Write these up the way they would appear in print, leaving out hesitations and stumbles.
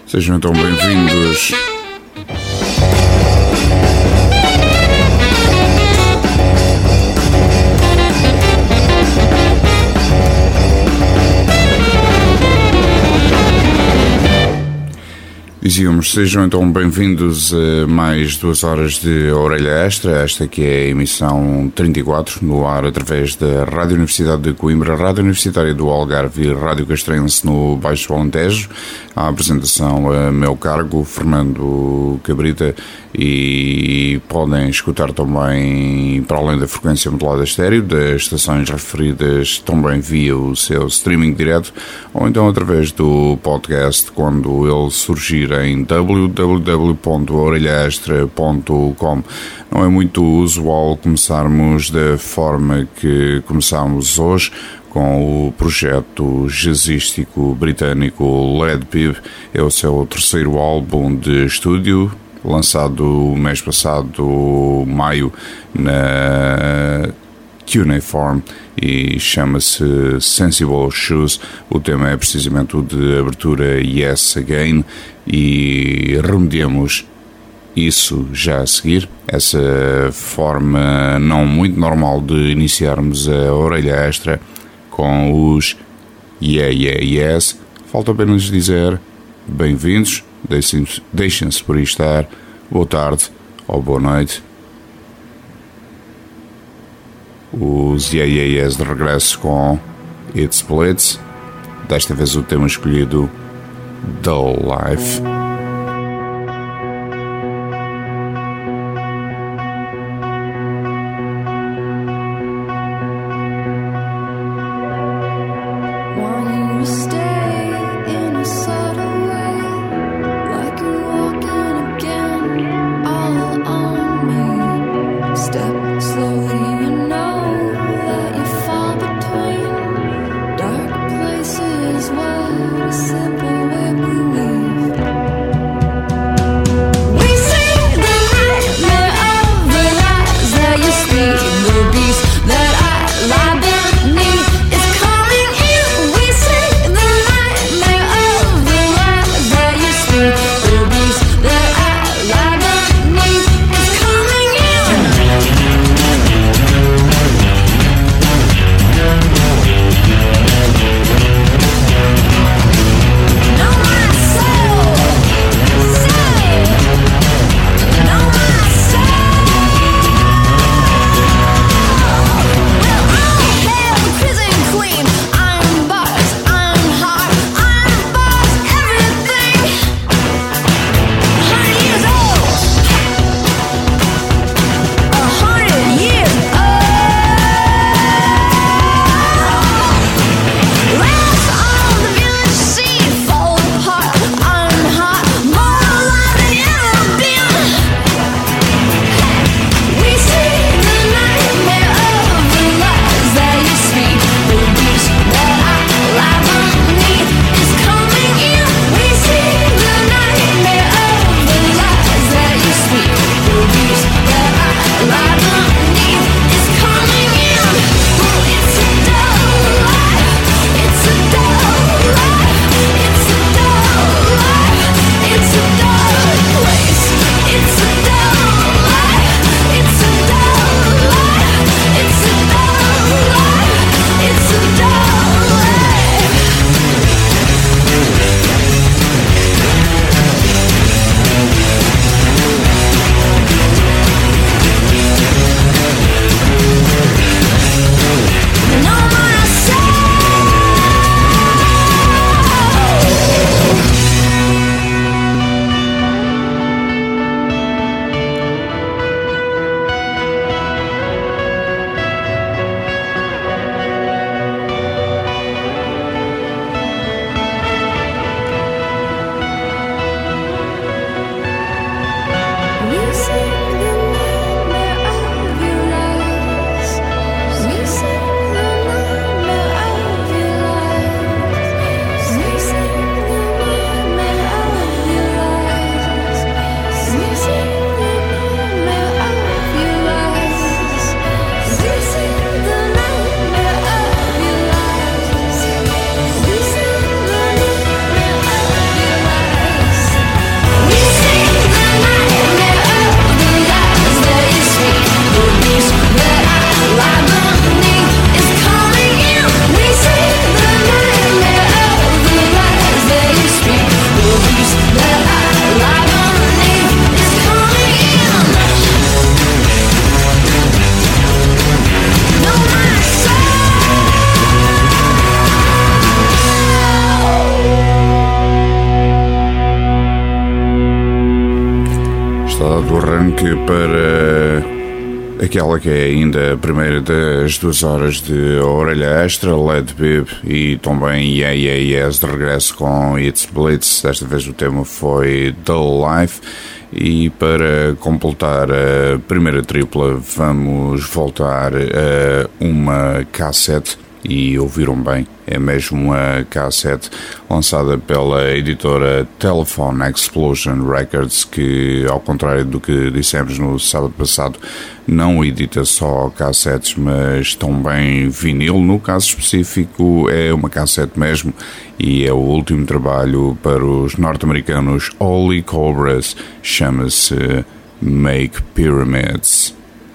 Sejam então bem-vindos. Dizíamos, sejam então bem-vindos a mais 2 horas de Orelha Extra. Esta aqui é a emissão 34, no ar através da Rádio Universidade de Coimbra, Rádio Universitária do Algarve e Rádio Castrense no Baixo Alentejo. A apresentação a meu cargo, Fernando Cabrita, e podem escutar também, para além da frequência modulada estéreo, das estações referidas também via o seu streaming direto, ou então através do podcast quando ele surgir em www.orelhaextra.com. Não é muito usual começarmos da forma que começámos hoje, com o projeto jazzístico britânico Led Peep. É o seu terceiro álbum de estúdio, lançado mês passado, maio, na Cuneiform, e chama-se Sensible Shoes. O tema é precisamente o de abertura Yes Again, e remediamos isso já a seguir, essa forma não muito normal de iniciarmos a Orelha Extra com os Yeah Yeah Yes. Falta apenas dizer bem-vindos, deixem-se por aí estar, boa tarde ou boa noite. Os Yeah Yeah Yes de regresso com It's Blitz, desta vez o tema escolhido Dull Life. Simple way we live. arranque para aquela que é ainda a primeira das 2 horas de orelha extra, Led Bibb e também Yeah Yeah Yes de regresso com It's Blitz. Desta vez o tema foi The Life. E para completar a primeira tripla vamos voltar a uma cassete, e ouviram bem, é mesmo uma cassete lançada pela editora Telephone Explosion Records, que, ao contrário do que dissemos no sábado passado, não edita só cassetes, mas também vinil. No caso específico é uma cassete mesmo, e é o último trabalho para os norte-americanos Holy Cobras, chama-se Make Pyramids.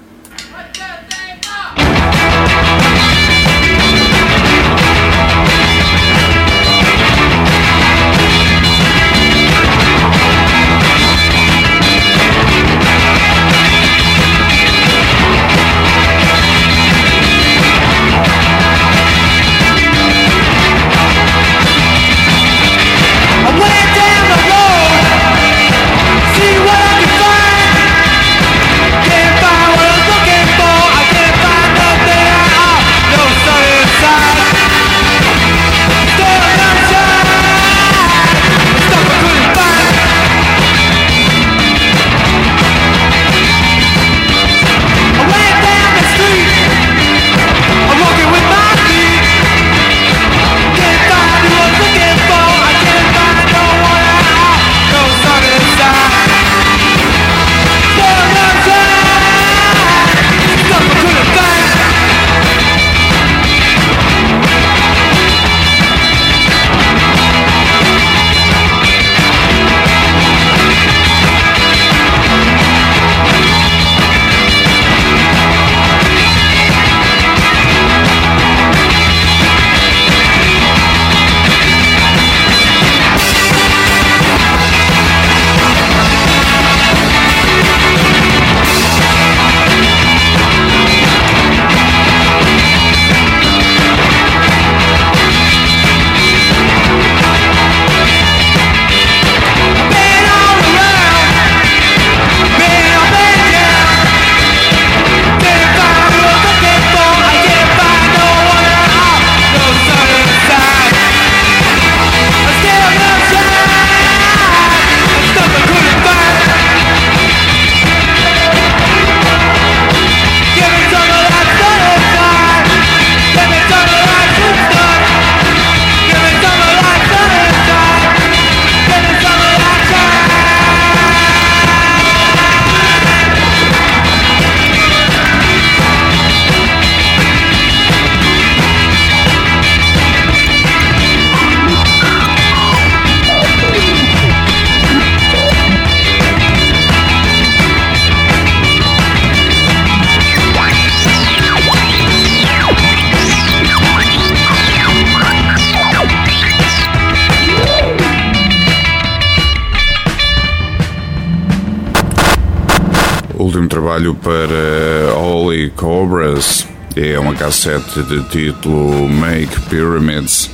Último trabalho para Holy Cobras, é uma cassete de título Make Pyramids.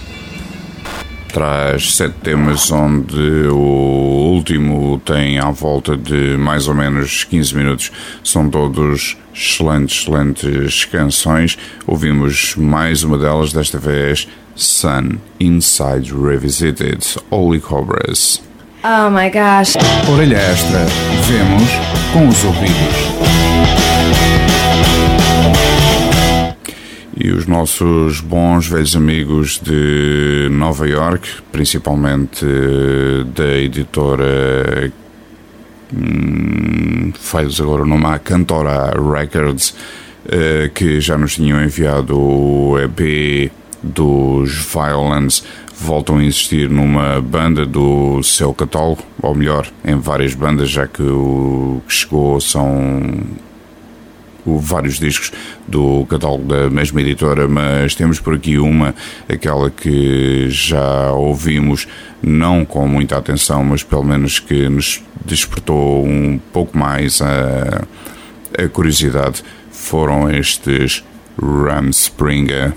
Traz 7 temas, onde o último tem à volta de mais ou menos 15 minutos. São todos excelentes canções. Ouvimos mais uma delas, desta vez Sun Inside Revisited, Holy Cobras. Oh my gosh. Orelha extra, vemos com os ouvidos. E os nossos bons velhos amigos de Nova York, principalmente da editora, faz agora o nome, a Cantora Records, que já nos tinham enviado o EP dos Violence, voltam a insistir numa banda do seu catálogo, ou melhor, em várias bandas, já que o que chegou são vários discos do catálogo da mesma editora, mas temos por aqui aquela que já ouvimos, não com muita atenção, mas pelo menos que nos despertou um pouco mais a curiosidade. Foram estes Rumspringa.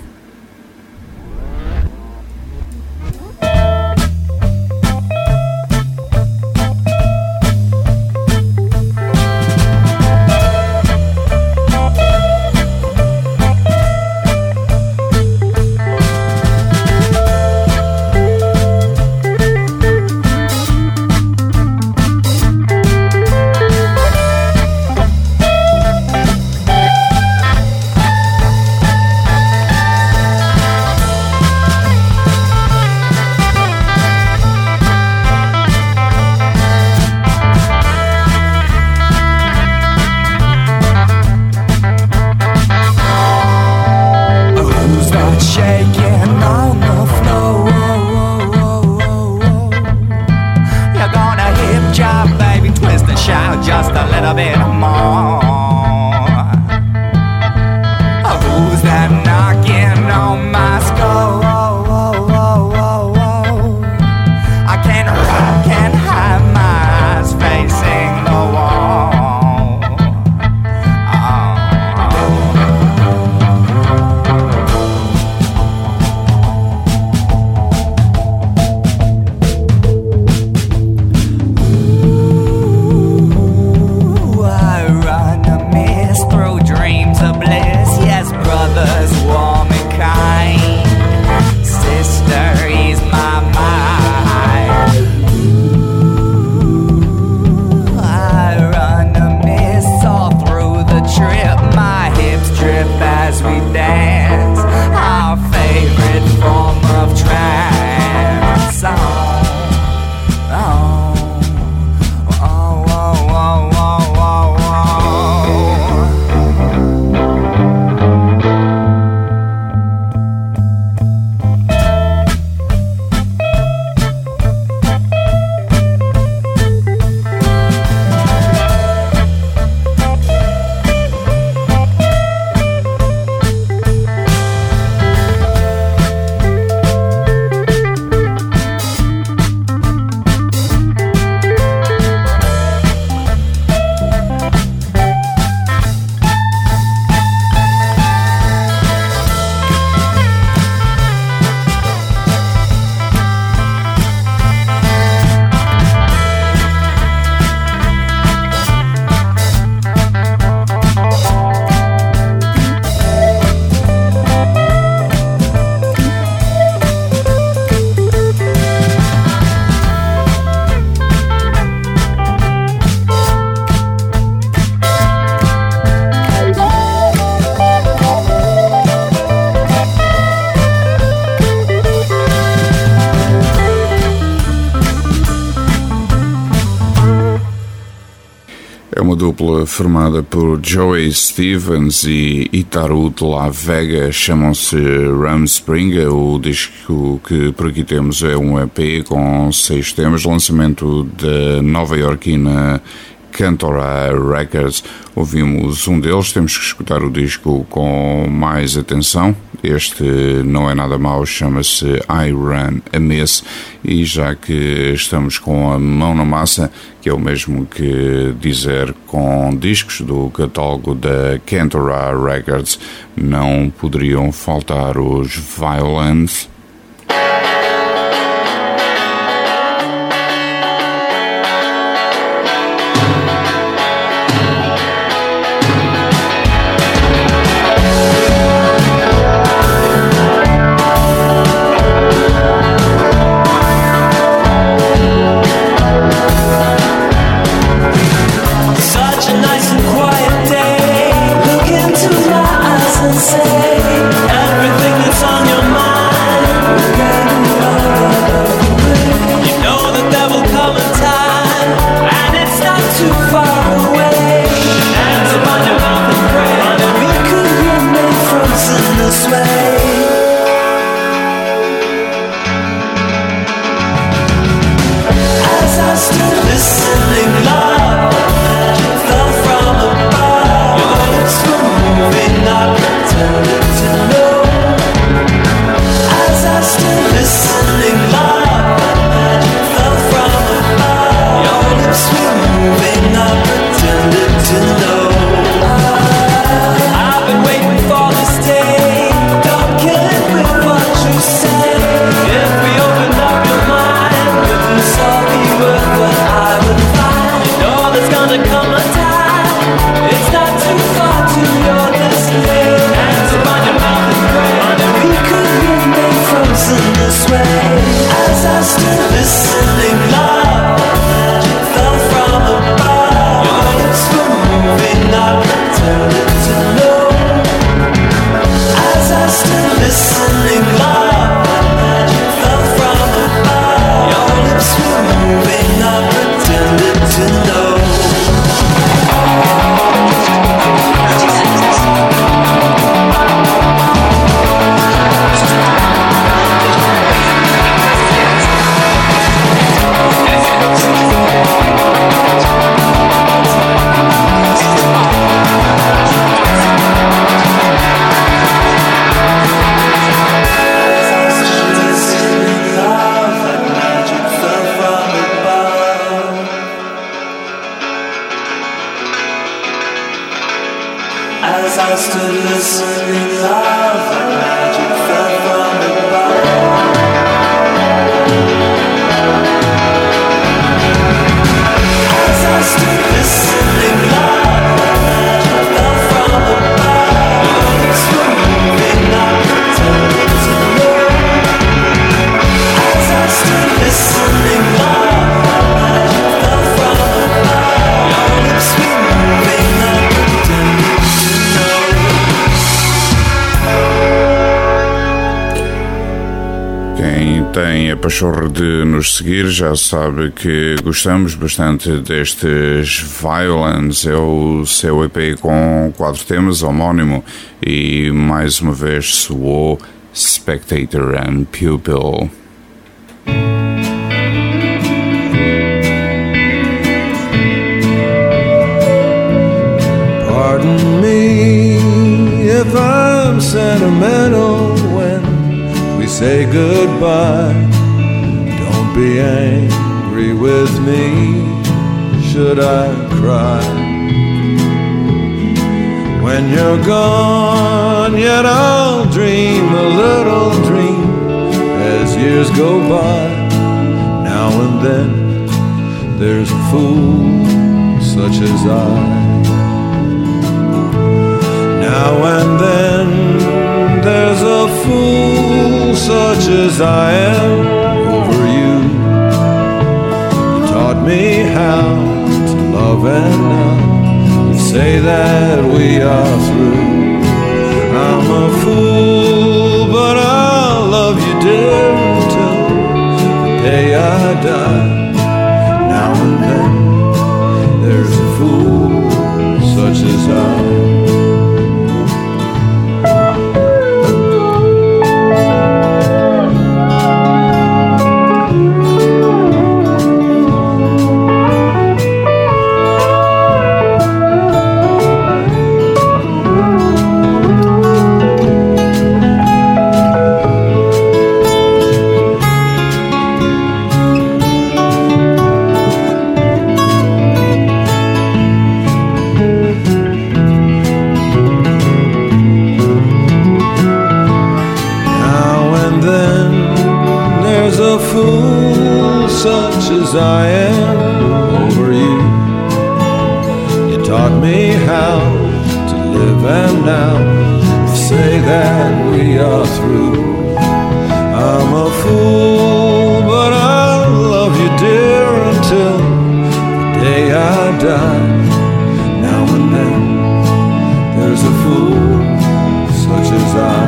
uma dupla formada por Joey Stevens e Itaru de La Vega, chamam-se Rumspringa. O disco que por aqui temos é um EP com 6 temas, lançamento da nova-iorquina Cantora Records. Ouvimos um deles, temos que escutar o disco com mais atenção. Este não é nada mau, chama-se I Run a Mess, e já que estamos com a mão na massa, que é o mesmo que dizer com discos do catálogo da Cantora Records, não poderiam faltar os Violence. Tem a pachorra de nos seguir, já sabe que gostamos bastante destes Violence. É o seu EP com 4 temas, homónimo, e mais uma vez soou Spectator and Pupil. Pardon me if I'm sentimental when we say goodbye. Don't be angry with me, should I cry? When you're gone, yet I'll dream a little dream as years go by. Now and then there's a fool such as I. Now and then there's a fool such as I am over you. You taught me how to love, and now you say that we are through. I'm a fool, but I'll love you dear until the day I die. Now and then there's a fool fool such as I am over you. You taught me how to live, and now you say that we are through. I'm a fool, but I love you, dear, until the day I die. Now and then there's a fool such as I.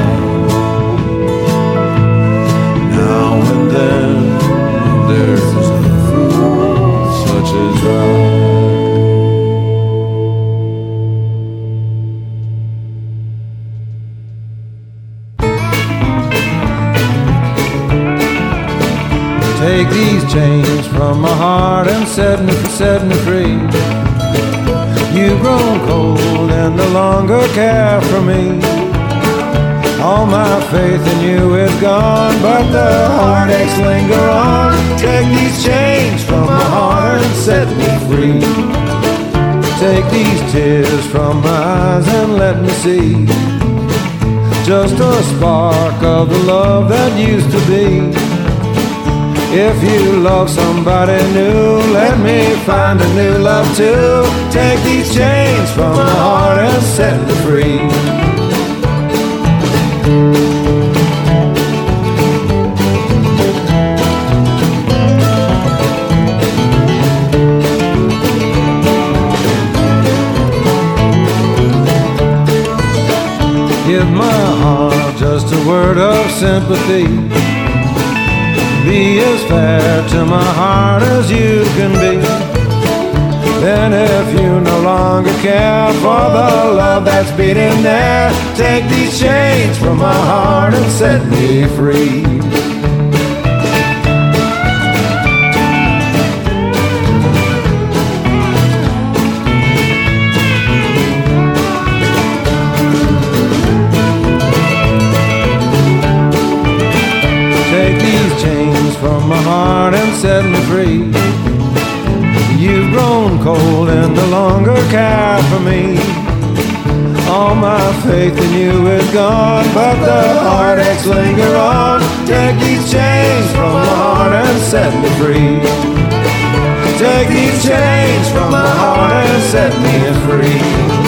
Now and then there's a fool such as I. Take these chains from my heart and set me free. You've grown cold and no longer care for me. All my faith in you is gone, but the heartaches linger on. Take these chains from my heart and set me free. Take these tears from my eyes and let me see just a spark of the love that used to be. If you love somebody new, let me find a new love too. Take these chains from my heart and set me free. Give my heart just a word of sympathy. Be as fair to my heart as you can be. Then if you no longer care for the love that's beating there, take these chains from my heart and set me free. Take these chains from my heart and set me free. You've grown cold and no longer care for me. All my faith in you is gone, but the heartaches linger on. Take these chains from my heart and set me free. Take these chains from my heart and set me free.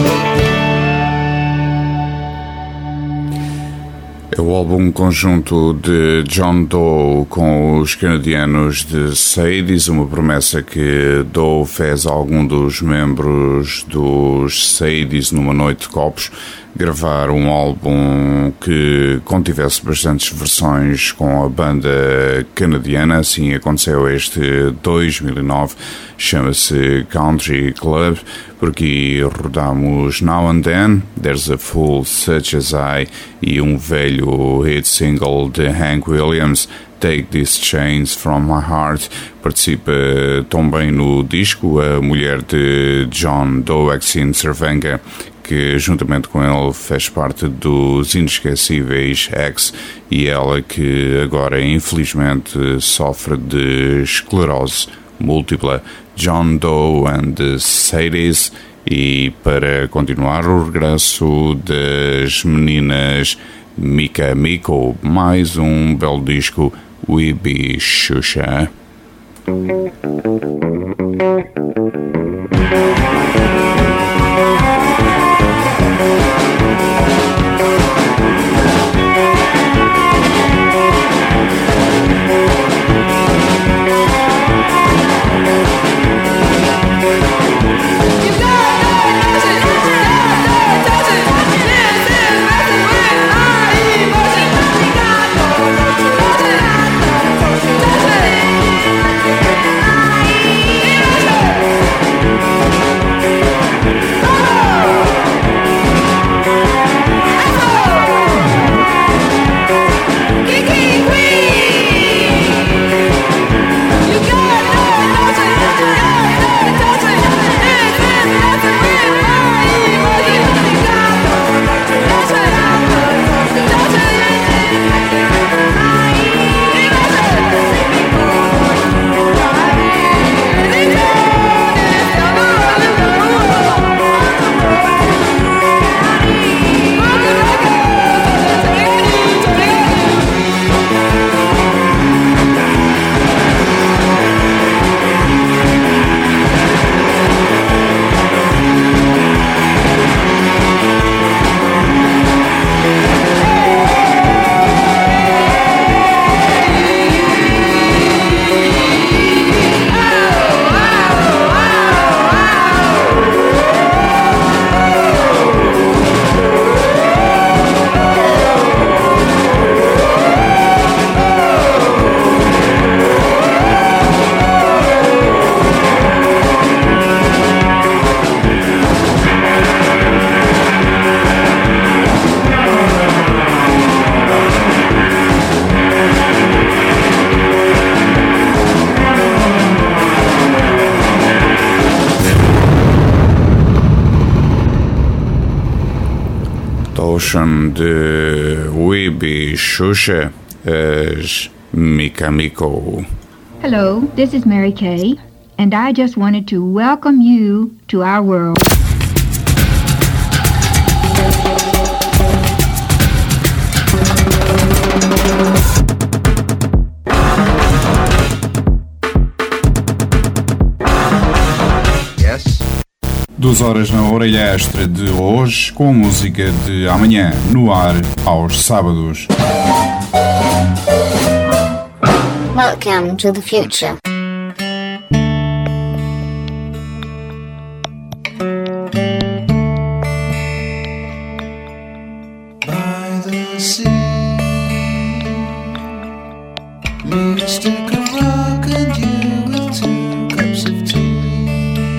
É o álbum conjunto de John Doe com os canadianos de Sadies, uma promessa que Doe fez a algum dos membros dos Sadies numa noite de copos, gravar um álbum que contivesse bastantes versões com a banda canadiana. Assim aconteceu este 2009, chama-se Country Club. Por aqui rodamos Now and Then, There's a Fool Such as I e um velho hit single de Hank Williams, Take These Chains From My Heart. Participa também no disco a mulher de John Doe, Exene Cervenka, que juntamente com ele fez parte dos inesquecíveis X, e ela que agora infelizmente sofre de esclerose múltipla. John Doe and the Sadies. E para continuar, o regresso das meninas Mika Miko, mais um belo disco, We Be Xuxa. Ocean de Wibi Xuxa, as Mika Miko. Hello, this is Mary Kay, and I just wanted to welcome you to our world. Yes. 2 horas na orelha extra de hoje, com a música de amanhã, no ar aos sábados. Welcome to the future. By the sea, me a stick of rock and you with 2 cups of tea.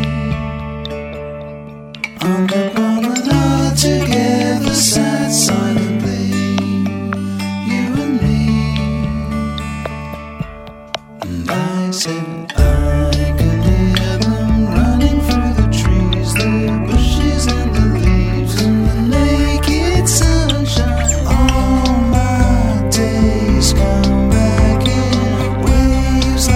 On the promenade together, sat silently, you and me. And I said, I can hear them running through the trees, the bushes and the leaves and the naked sunshine. All my days come back in waves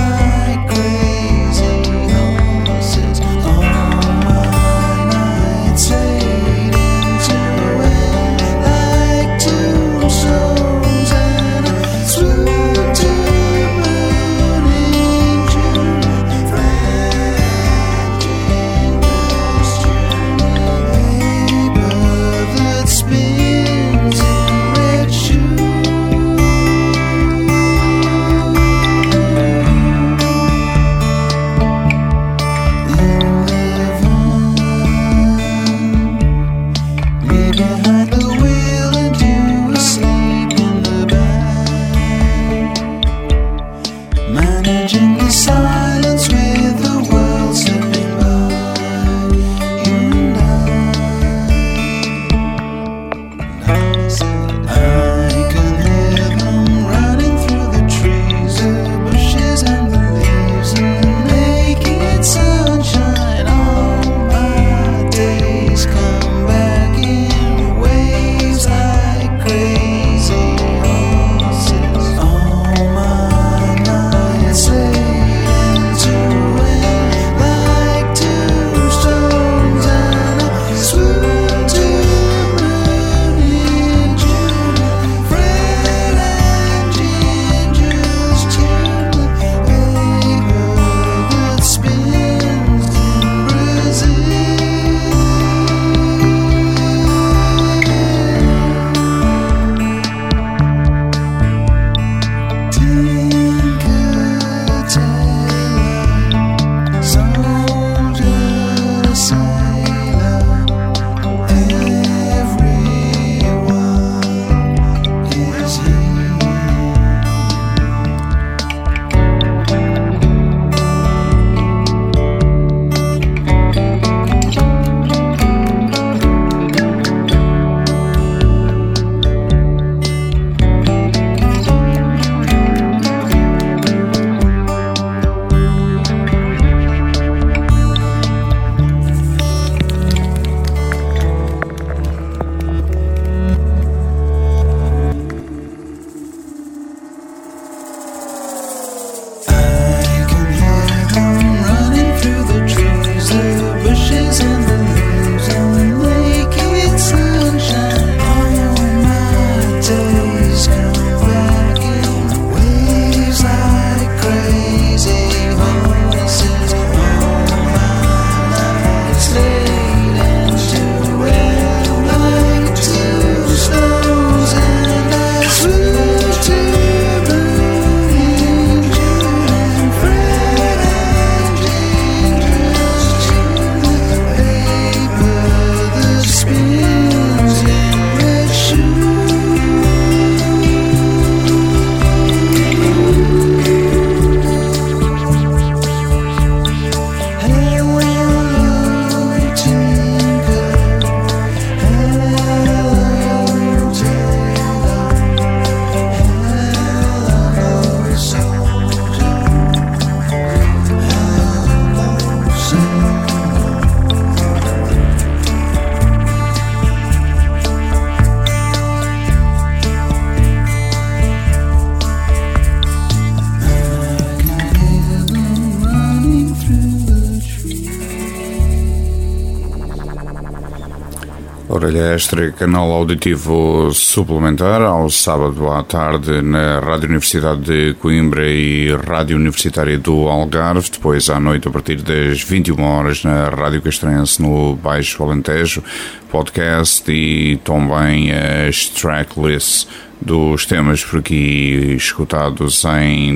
Orelha Extra, canal auditivo suplementar, ao sábado à tarde na Rádio Universidade de Coimbra e Rádio Universitária do Algarve, depois à noite a partir das 21 horas na Rádio Castrense no Baixo Alentejo, podcast e também as tracklists dos temas por aqui escutados em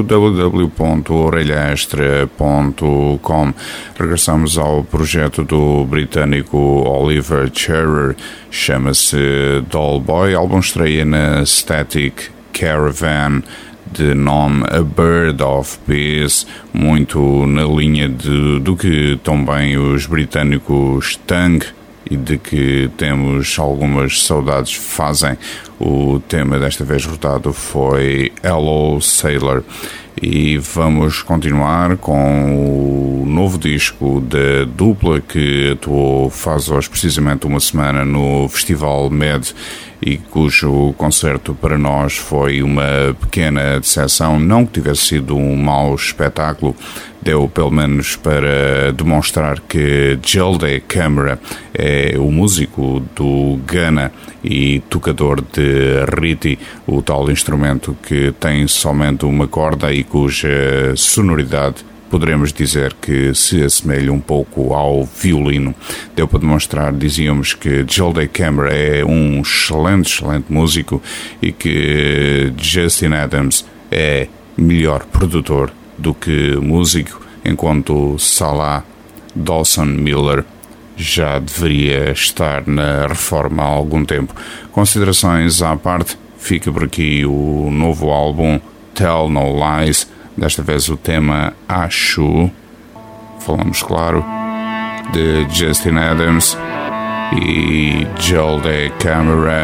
www.orelhaextra.com. Regressamos ao projeto do britânico Oliver Cherer, chama-se Dollboy, álbum estreia na Static Caravan, de nome A Bird of Peace, muito na linha do que também os britânicos Tang, e de que temos algumas saudades, fazem. O tema desta vez rodado foi Hello Sailor. E vamos continuar com o novo disco da dupla que atuou faz hoje precisamente uma semana no Festival Med e cujo concerto para nós foi uma pequena decepção. Não que tivesse sido um mau espetáculo, deu pelo menos para demonstrar que Gilde Câmara é o músico do Ghana e tocador de Riti, o tal instrumento que tem somente uma corda e cuja sonoridade poderemos dizer que se assemelha um pouco ao violino. Deu para demonstrar, dizíamos, que Gilde Câmara é um excelente músico e que Justin Adams é melhor produtor do que músico, enquanto Salah Dawson Miller já deveria estar na reforma há algum tempo. Considerações à parte, fica por aqui o novo álbum Tell No Lies, desta vez o tema Acho. Falamos, claro, de Justin Adams e Gilde Câmara.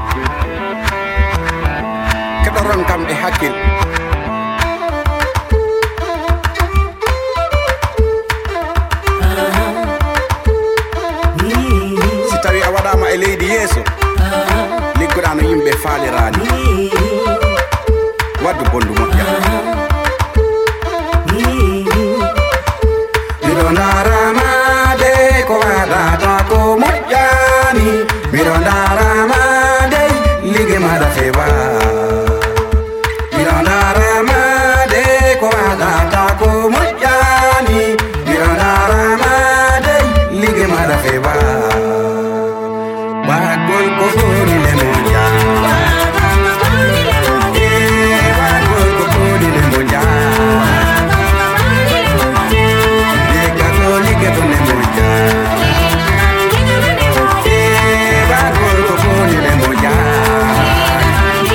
E leydi yeeso liggoɗano yimɓe faalirani waddu bondu moƴƴa miɗo daramade ko waɗata ko moƴƴani miɗo daramade ligge maɗa fewa miɗo daramade ko waɗata ko moƴƴani miɗo daramade ligge maɗa fewa bagol ko foni le moja bagol ko foni le moja de catholic to le moja bagol ko foni le moja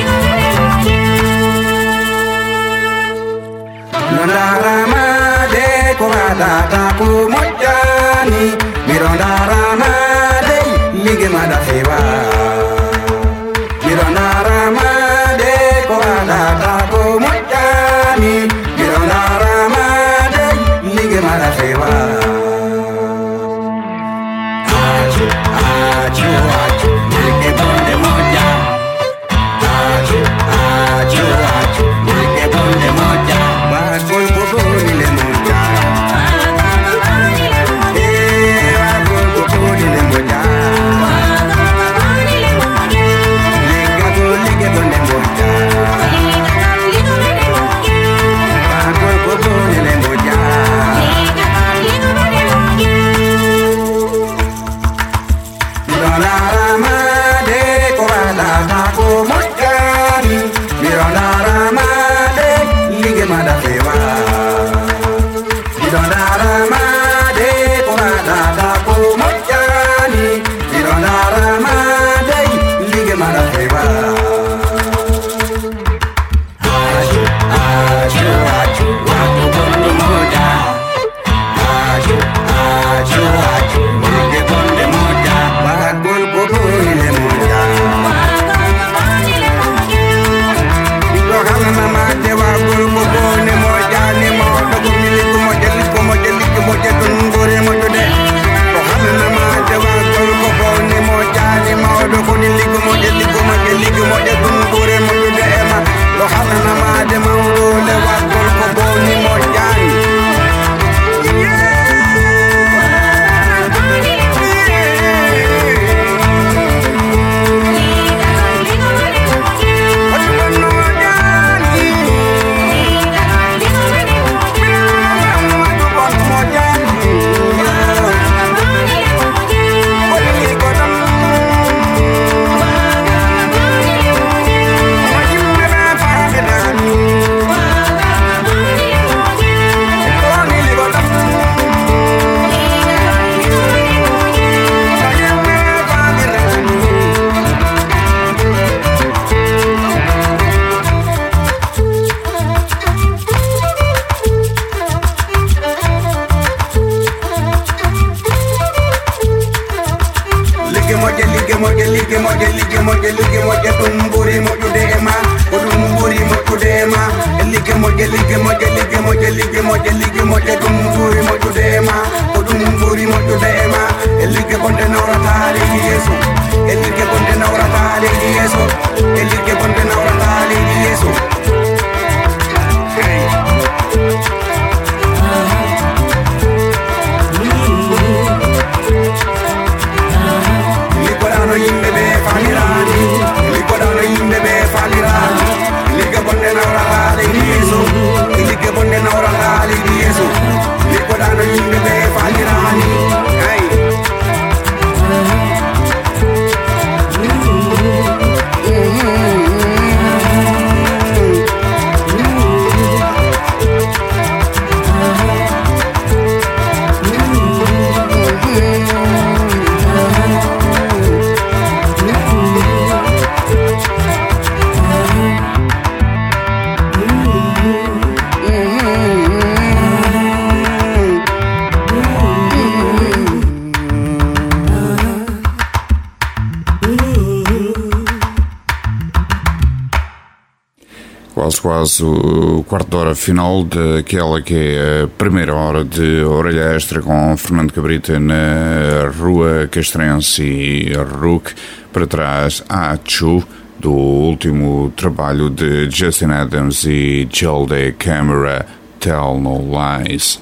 Quase o quarto de hora final daquela que é a primeira hora de Orelha Extra com Fernando Cabrita na Rua Castrense e RUC. Para trás, Achu, do último trabalho de Justin Adams e Gilde Camera, Tell No Lies.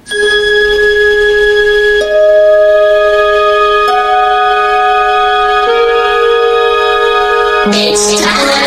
It's time.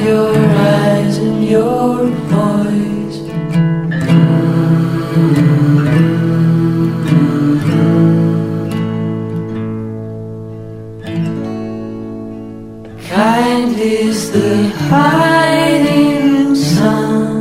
Your eyes and your voice. Kind is the hiding sun.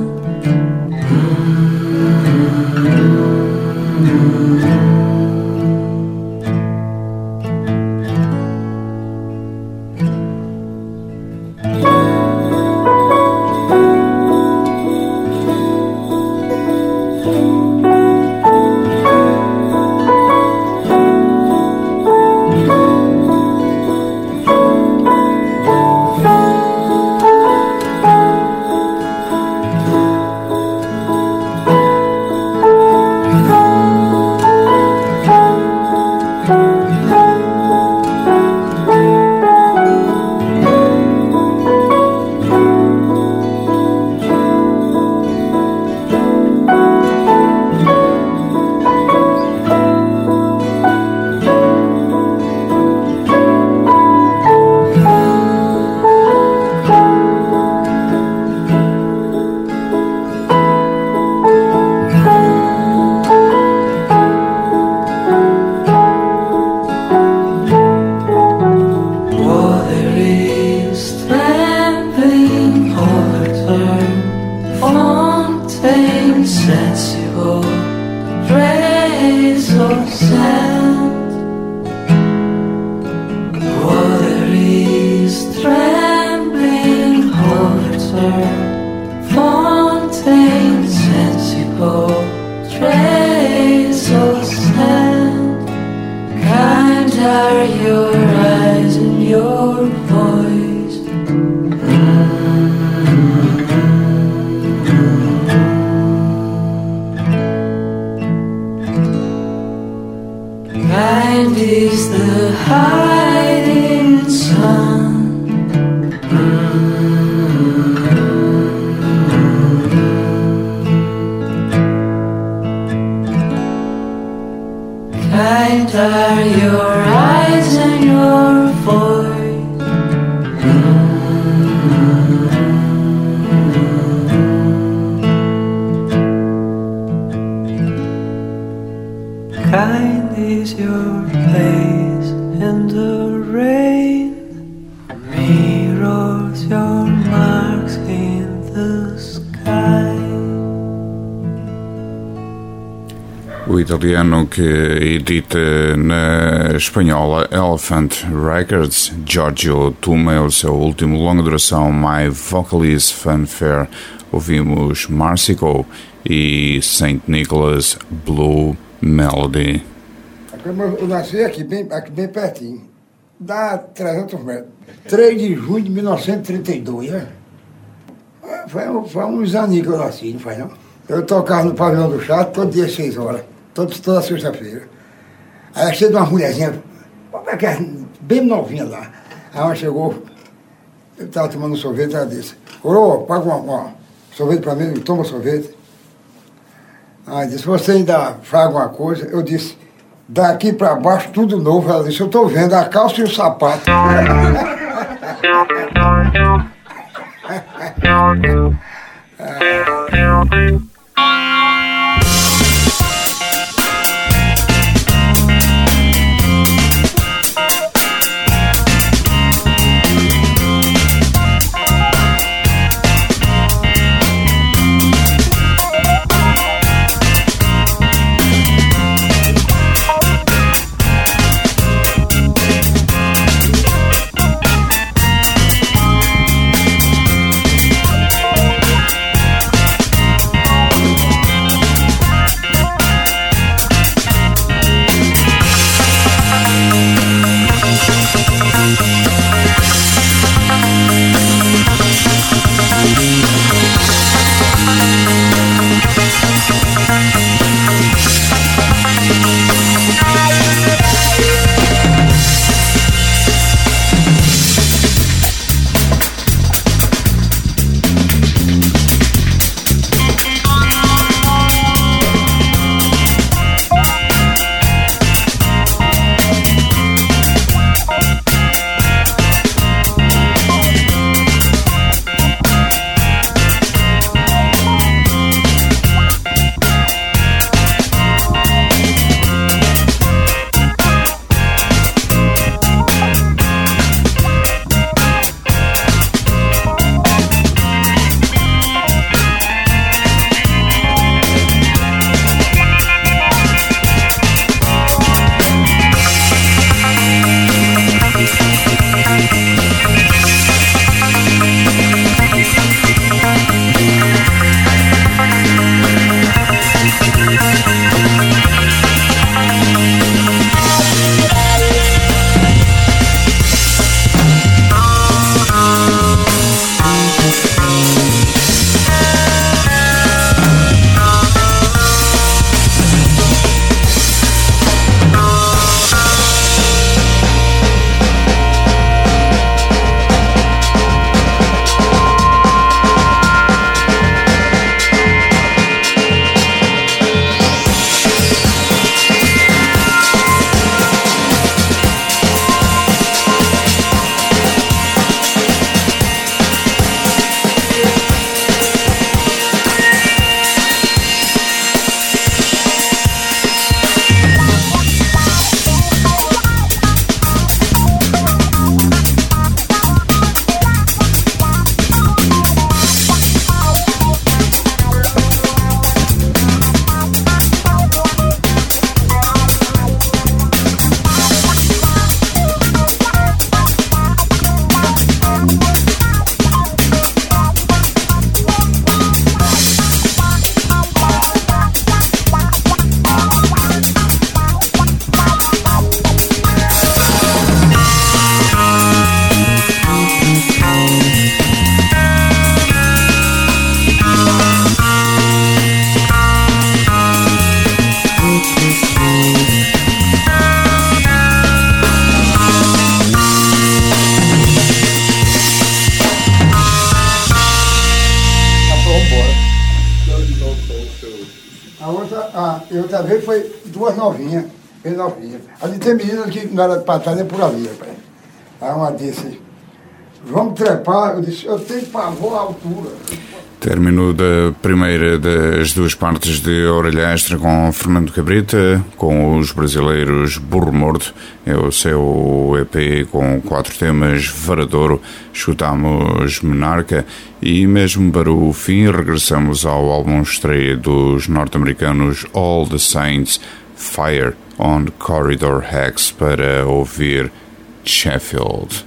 O italiano que edita na espanhola Elephant Records, Giorgio Tume, o seu último longa duração, My Vocalist Fanfare, ouvimos Marsico e St. Nicholas Blue Melody. Eu nasci aqui bem pertinho, dá 300 metros, 3 de junho de 1932, né? Foi uns aninhos que eu nasci, não faz não? Eu tocava no pavilhão do Chato todo dia às 6 horas. Toda sexta-feira. Aí cheio de uma mulherzinha, bem novinha lá. Aí ela chegou, eu estava tomando sorvete, ela disse, coroa, paga uma sorvete para mim, toma sorvete. Aí disse, você ainda faz alguma coisa? Eu disse, daqui para baixo tudo novo. Ela disse, eu estou vendo a calça e o sapato. E outra vez foi duas novinhas, bem novinhas. Ali tem meninas que não era pra trás nem por ali, rapaz. Aí uma disse, vamos trepar, eu disse, eu tenho pavor à altura. Término da primeira das duas partes de Orelha Extra com Fernando Cabrita, com os brasileiros Burro Morto, é o seu EP com 4 temas, Varadouro, escutamos Menarca e mesmo para o fim regressamos ao álbum estreia dos norte-americanos All the Saints, Fire on Corridor Hex, para ouvir Sheffield.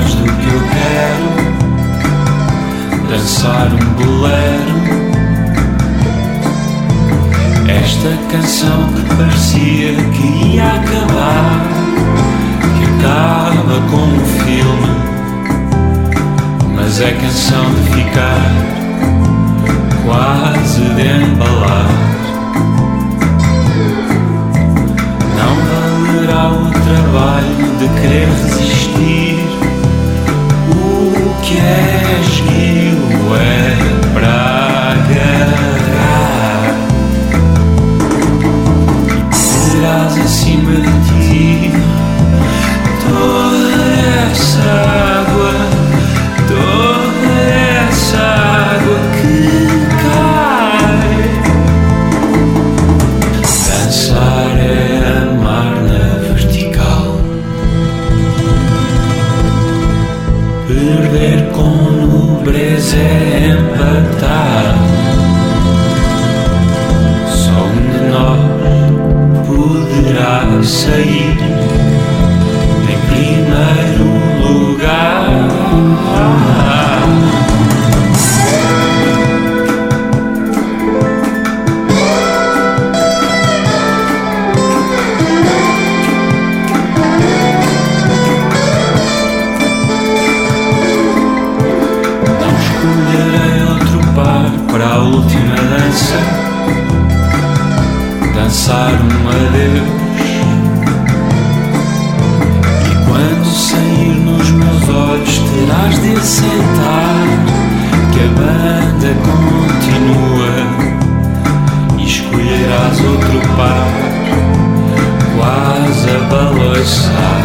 mais do que eu quero dançar um bolero. Esta canção que parecia que ia acabar, que acaba como um filme, mas é canção de ficar, quase de embalar. Não valerá o trabalho de querer resistir. O que é esguio é para agarrar. Terás acima de ti toda essa água que cai. Dançar é amar na vertical, perder com nobreza é empatar. Só um de nós poderá sair em primeiro lugar. Não escolherei outro par para a última dança, dançar um adeus. E quando sair nos meus olhos terás de aceitar que a banda continua, e escolherás outro par quase a balançar.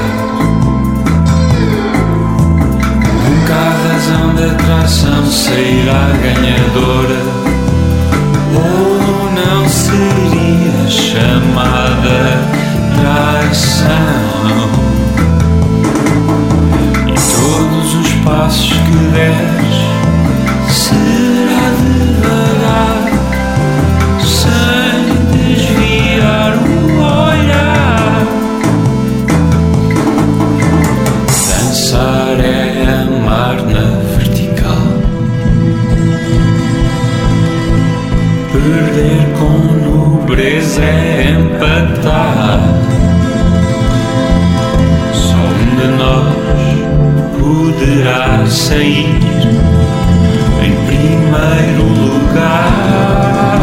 Nunca a razão da atração sairá ganhadora, ou não seria chamada traição. E todos os passos que deres será devagar, sem desviar o olhar. Dançar é amar na vertical, perder com nobreza é empatar. Só um de nós poderá sair em primeiro lugar.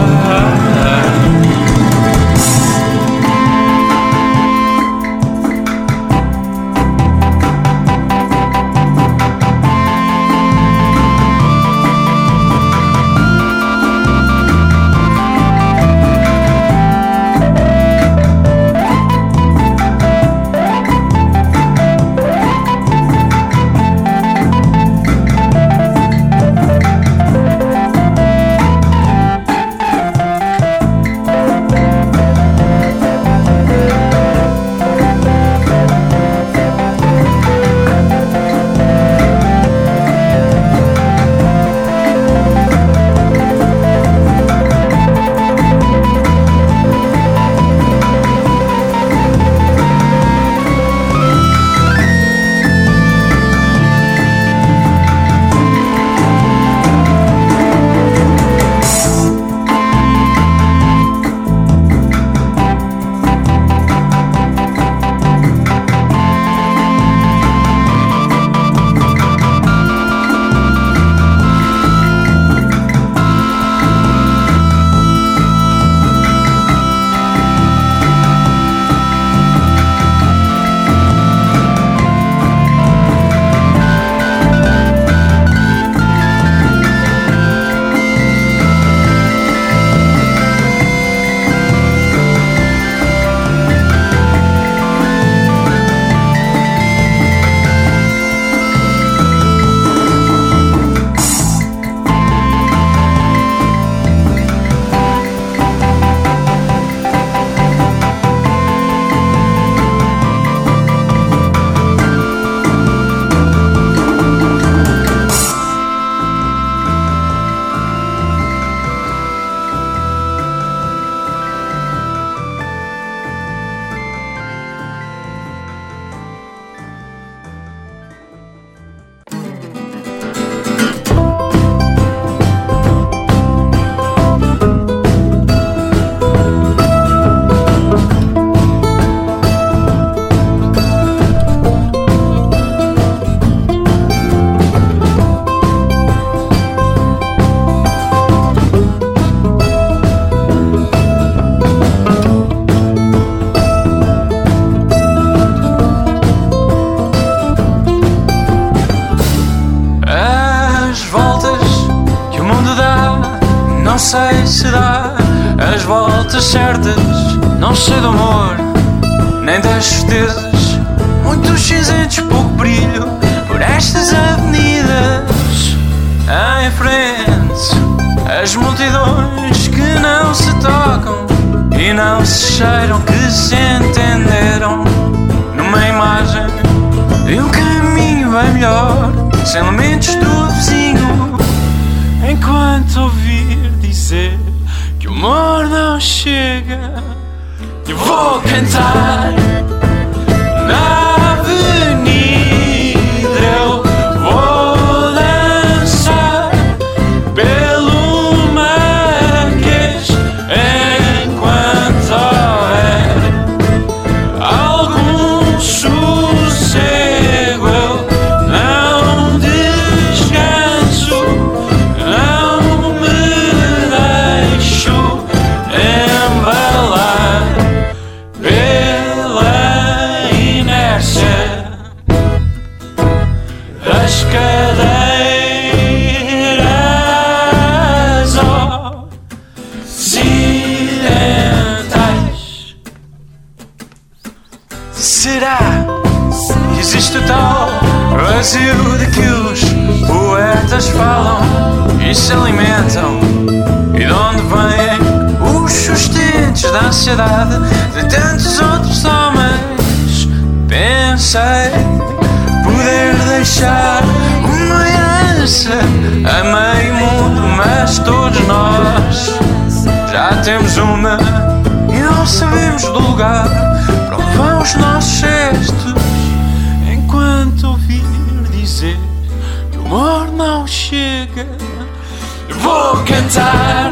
voltas certas, não sei do amor, nem das certezas. Muitos cinzentos, pouco brilho por estas avenidas. Em frente, as multidões que não se tocam e não se cheiram, que se entenderam numa imagem de um caminho bem melhor, sem elementos do vizinho. Enquanto ouvir dizer que o amor não chega, eu vou cantar na avenida, eu vou dançar pelo Marquês, enquanto houver algum sossego, eu não descanso, não me deixo embalar pela inércia das cadeiras ocidentais. Será que existe o tal vazio de que os poetas falam e se alimentam? E de onde vêm os sustentos da ansiedade de tantos outros homens? Pensei poder deixar uma herança a meio mundo, mas todos nós já temos uma e não sabemos do lugar para onde vão os nossos gestos. Enquanto ouvir dizer que o amor não chega, eu vou cantar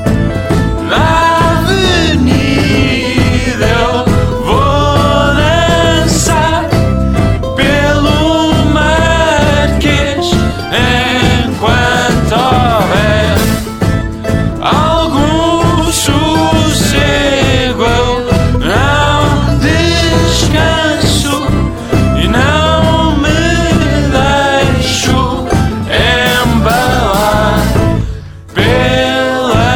na avenida, eu vou dançar pelo Marquês, enquanto houver algum sossego, eu não descanso e não me deixo embalar pela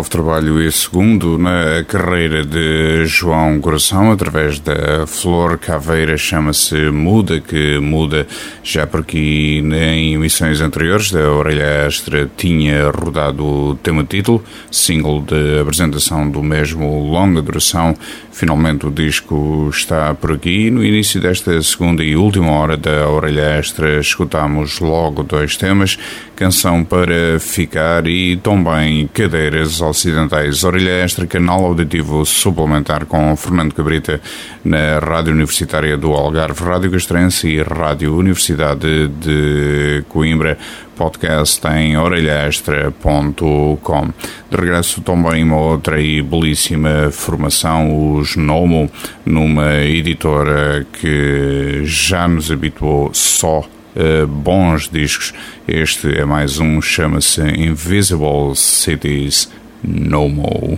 novo trabalho e segundo na carreira de João Coração, através da Flor Caveira, chama-se Muda, que muda. Já por aqui em emissões anteriores da Orelha Extra tinha rodado o tema-título, single de apresentação do mesmo longa duração. Finalmente o disco está por aqui. No início desta segunda e última hora da Orelha Extra escutámos logo 2 temas, Canção para Ficar e também Cadeiras Ocidentais. Orelha Extra, canal auditivo suplementar com Fernando Cabrita na Rádio Universitária do Algarve, Rádio Castrense e Rádio Universidade de Coimbra. Podcast em orelhaextra.com. De regresso também uma outra e belíssima formação, os Nomo, numa editora que já nos habituou só a bons discos. Este é mais um, chama-se Invisible Cities, Nomo.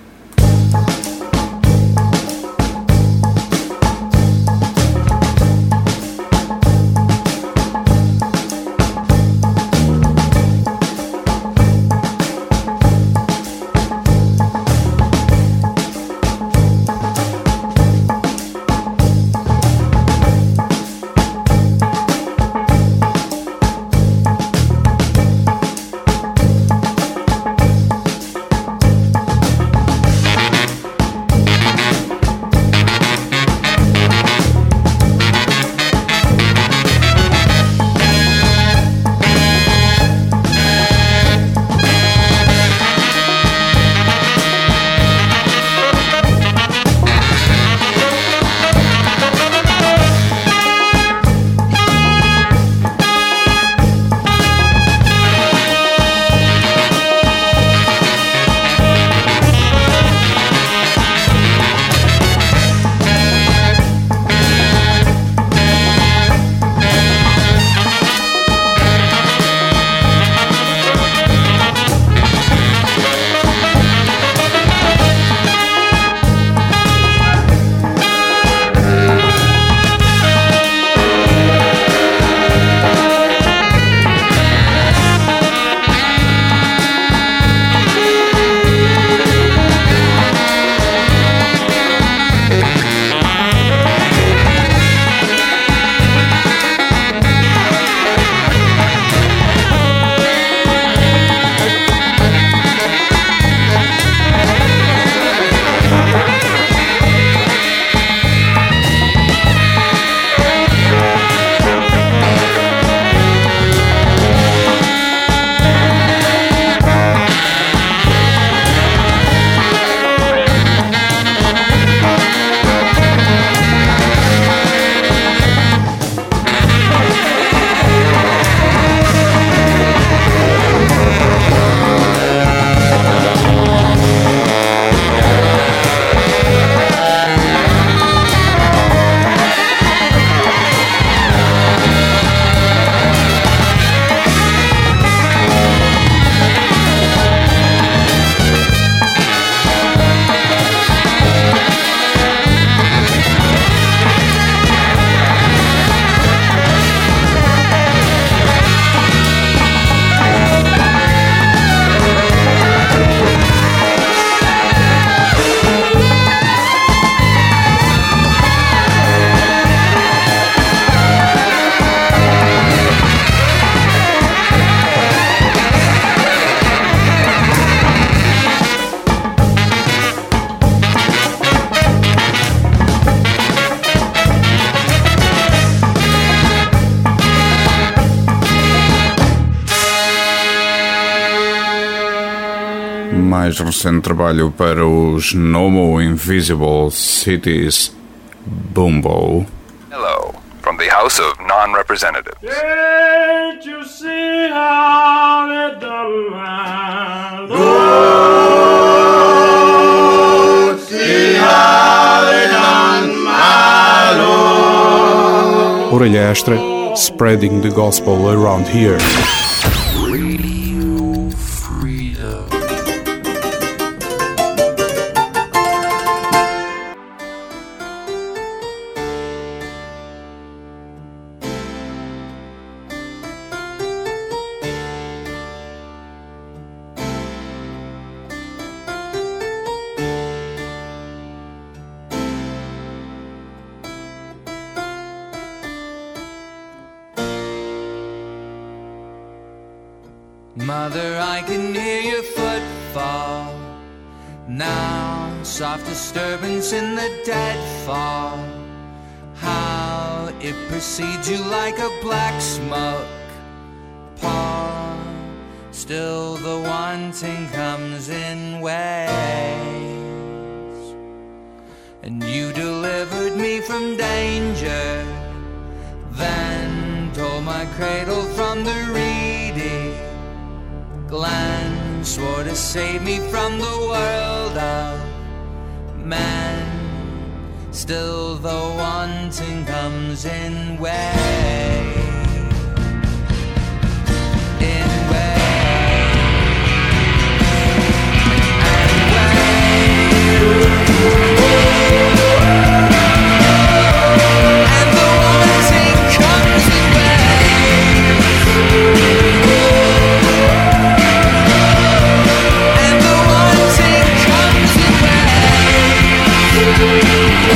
Mais recente trabalho para os Nomo, Invisible Cities, Bumbo. Hello, from the House of Non-Representatives. Can't you see how it done go? See how it done my Lord. Orelha Extra, spreading the gospel around here. Mother, I can hear your footfall now, soft disturbance in the deadfall. How it precedes you like a black smoke pall. Still the wanting comes in waves. And you delivered me from danger, then tore my cradle from the reedy glen. Swore to save me from the world of men. Still the wanting comes in waves. In waves. And waves. And the wanting comes in waves. And the wanting comes in waves.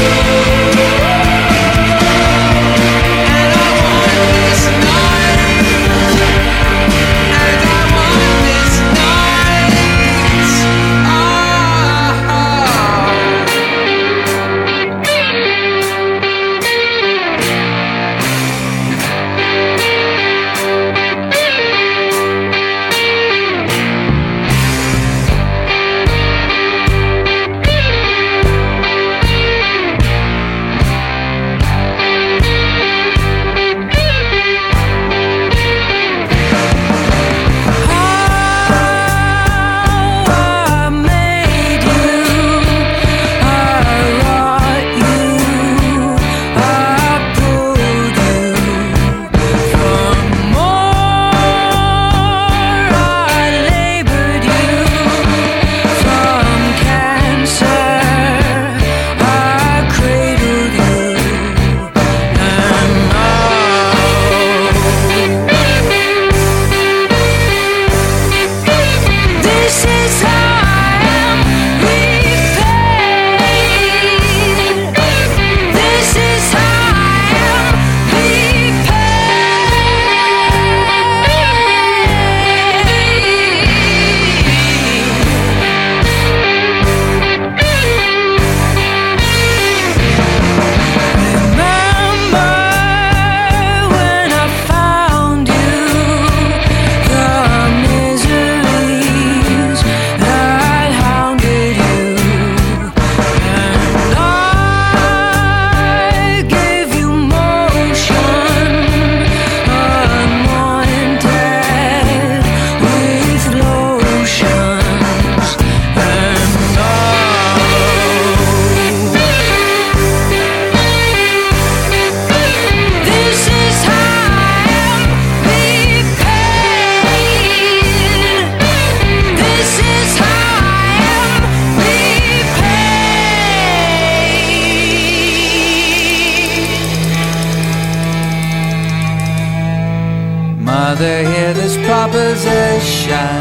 Mother, hear this proposition.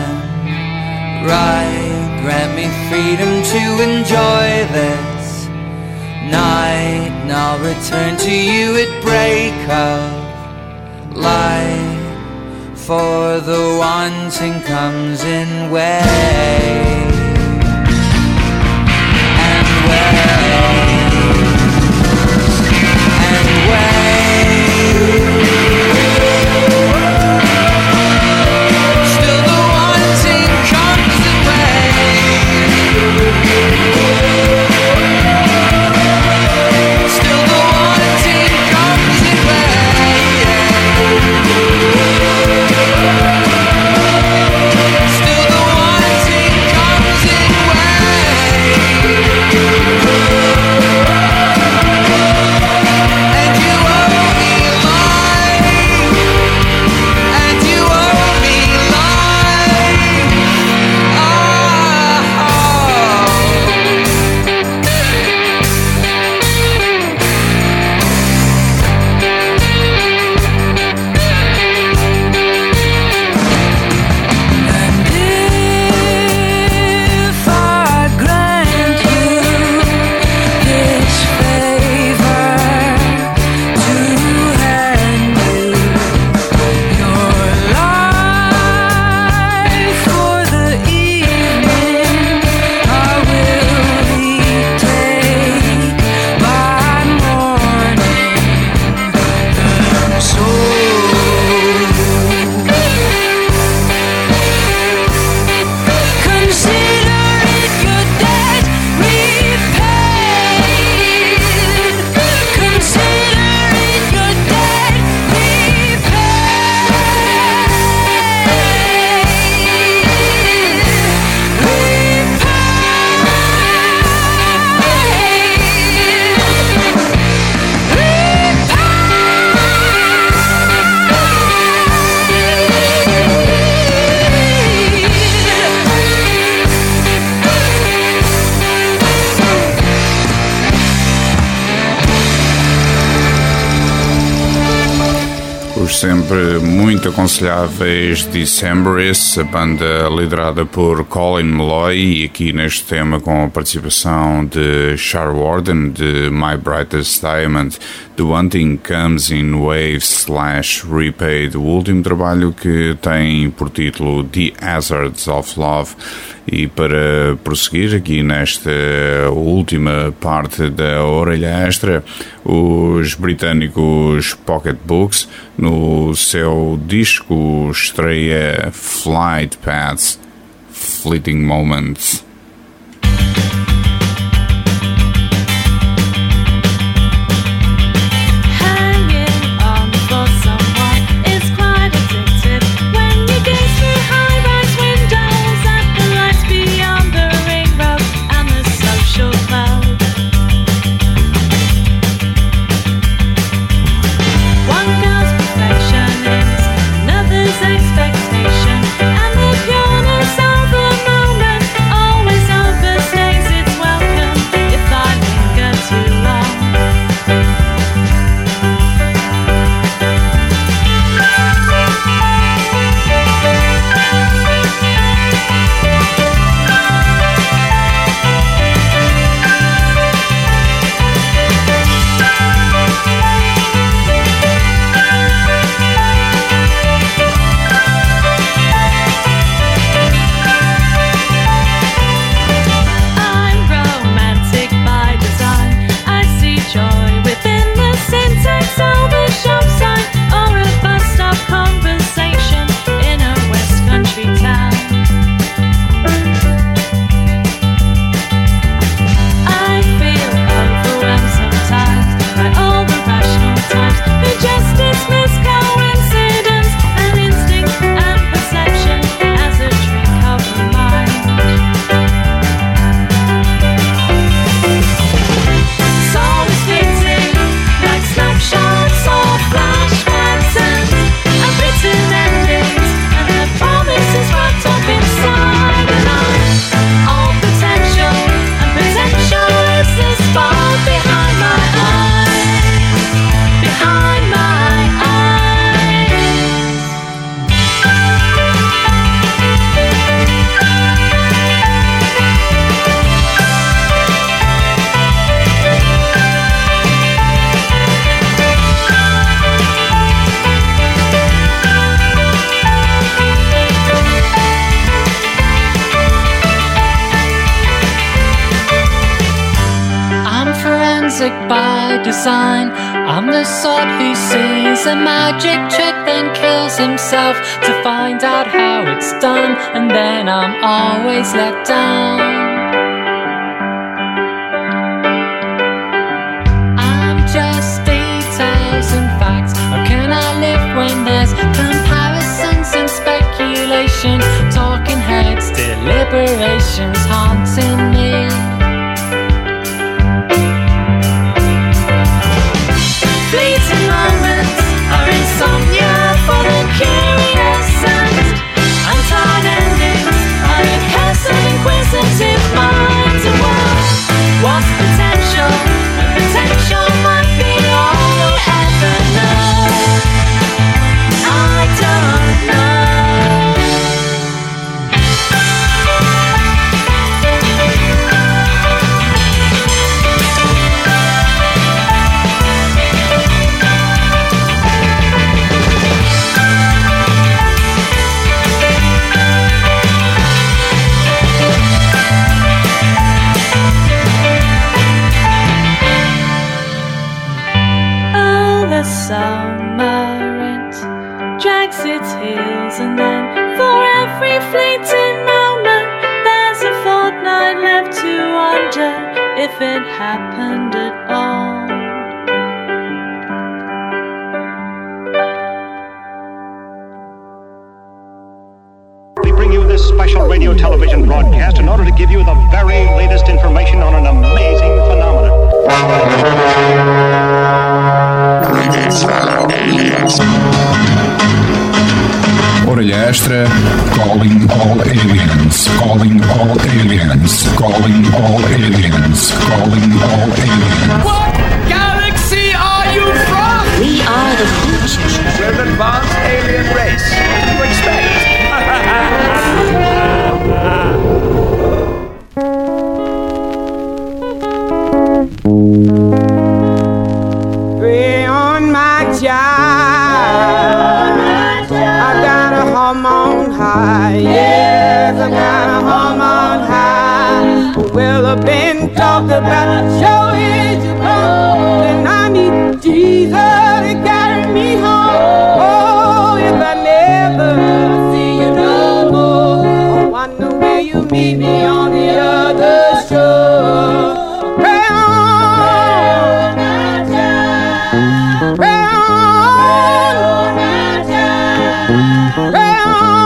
Right, grant me freedom to enjoy this night, and I'll return to you at break of light. For the wanting comes in waves. And waves. And waves. Still the wanting comes temas sempre muito aconselháveis. Decemberists, a banda liderada por Colin Meloy, e aqui neste tema com a participação de Char Warden, de My Brightest Diamond. The Hunting Comes in Waves / Repaid, o último trabalho que tem por título The Hazards of Love. E para prosseguir aqui nesta última parte da Orelha Extra, os britânicos Pocket Books, no seu disco estreia Flight Paths, Fleeting Moments. Expectation and the pureness of the moment. music by design. I'm the sort who sees a magic trick, then kills himself to find out how it's done, and then I'm always let down. I'm just details and facts. How can I live when there's comparisons and speculation? Talking heads, deliberations haunting me. Fleeting moments are insomnia for the curious, and untied endings are a curse of inquisitive minds. And what's potential? And potential might be all you'll ever know. I don't know. The summer rent drags its heels, and then for every fleeting moment there's a fortnight left to wonder if it happened at all. We bring you this special radio television broadcast in order to give you the very latest information on an amazing phenomenon. Orelha Extra, calling all aliens, calling all aliens, calling all aliens, calling all aliens. What galaxy are you from? We are the future. Driven by human race. What do you expect? Pray on my child. I got a home on high. Yes, I got a home on high. Well, I've been talked about. Show it you go. Then I need Jesus to carry me home. Oh, if I never see you no more, I wonder will you meet me on the other shore. Pray on, my child. Pray on, my child. Pray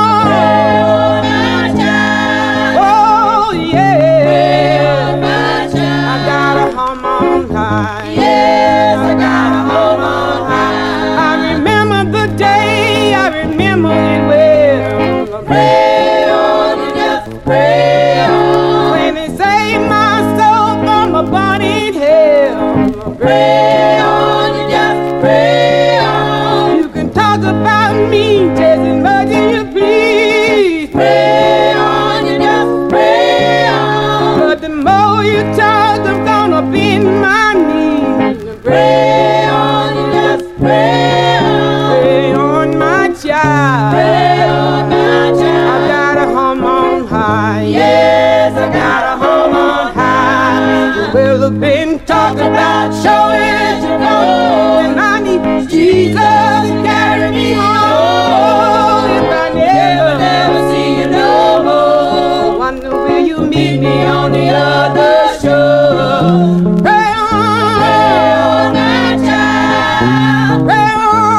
on, my child. Oh, yeah. My child. I got a home on high. Yes, I got a home on high. I remember the day, I remember it well. Pray on, you just pray on. When he saved my soul from a burning hell. Pray on, you just pray on. You can talk about me just as much as you please. Pray on, you just pray on. But the more you talk, I'm gonna bend my knees. Pray on, you just pray on. Pray on, my child. Pray on, my child. I got a home on high. Yes, I got a home on high. Well, I've been talking about showing you know, and I need Jesus to carry me home. If I never see you no more, I wonder will you meet me on the other shore. Pray on, my child. Pray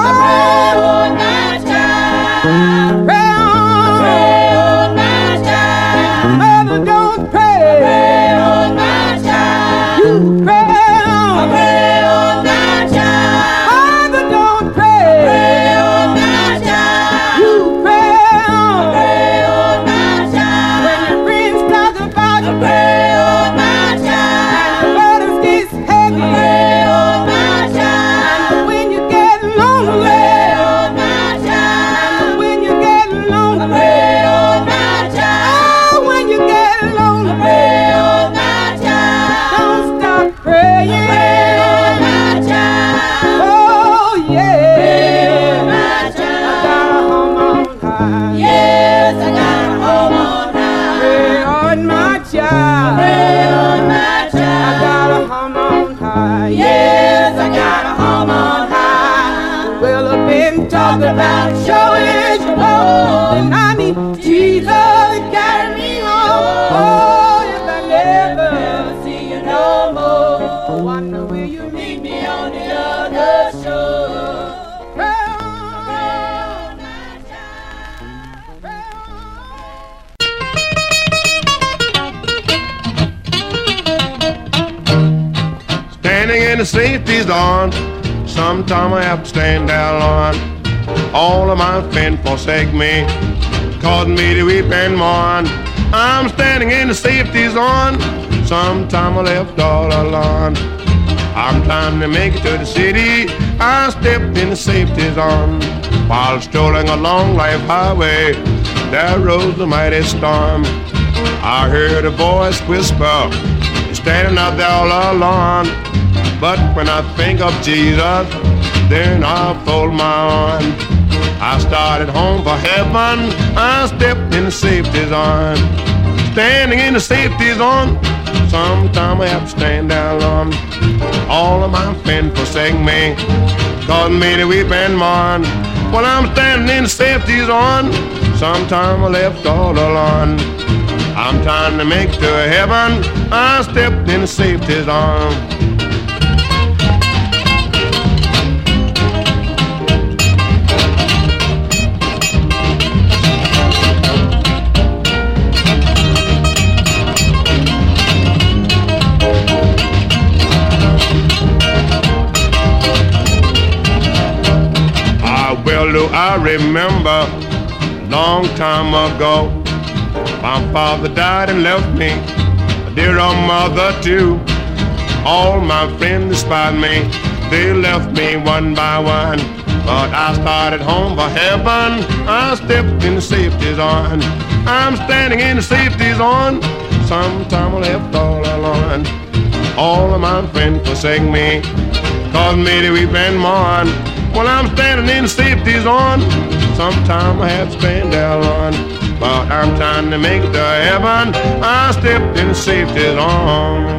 on, my child. Pray on, my child. Mother, don't pray. Pray on, my child. You pray on, my child. Mother, don't pray. Pray on, my child. You pray on, my child. When your friends talk about you, pray on, my child. And the burdens get heavy, pray on, my child. And when you get lonely, pray on, my child. And when you get lonely, pray on, my child. Oh, when you get lonely, pray on, my child. Don't stop praying, pray on, my child. Oh yeah, pray on, my child. I got a home on high. Yes, I got a home on high. Pray on, my child. Pray on, my child. I got a home on high. Yes, I got a home on high. Well, I've been talking about showing you love, and I need Jesus to carry me home. Oh, if I never see you no more, I wonder will you meet me on the other shore. Pray on, my child. Pray Standing in the safety zone, sometime I have to stand down on. All of my friends forsake me, causing me to weep and mourn. I'm standing in the safety zone, sometime I left all alone. I'm trying to make it to the city, I stepped in the safety zone. While strolling along Life Highway, there rose a mighty storm. I heard a voice whisper, standing out there all alone. But when I think of Jesus, then I fold my arms. I started home for heaven, I stepped in the safety zone. Standing in the safety zone, sometime I have to stand down alone. All of my friends forsake me, causing me to weep and mourn. While I'm standing in the safety zone, sometime I left all alone. I'm trying to make it to heaven, I stepped in the safety zone. Well, do I remember long time ago, my father died and left me a dear old mother too. All my friends despised me, they left me one by one. But I started home for heaven. I stepped in the safety zone. I'm standing in the safety zone. Sometime I left all alone. All of my friends forsake me, cause me to weep and mourn. Well, I'm standing in the safety zone. Sometime I have to spend there alone. But I'm trying to make it to heaven. I stepped in the safety zone.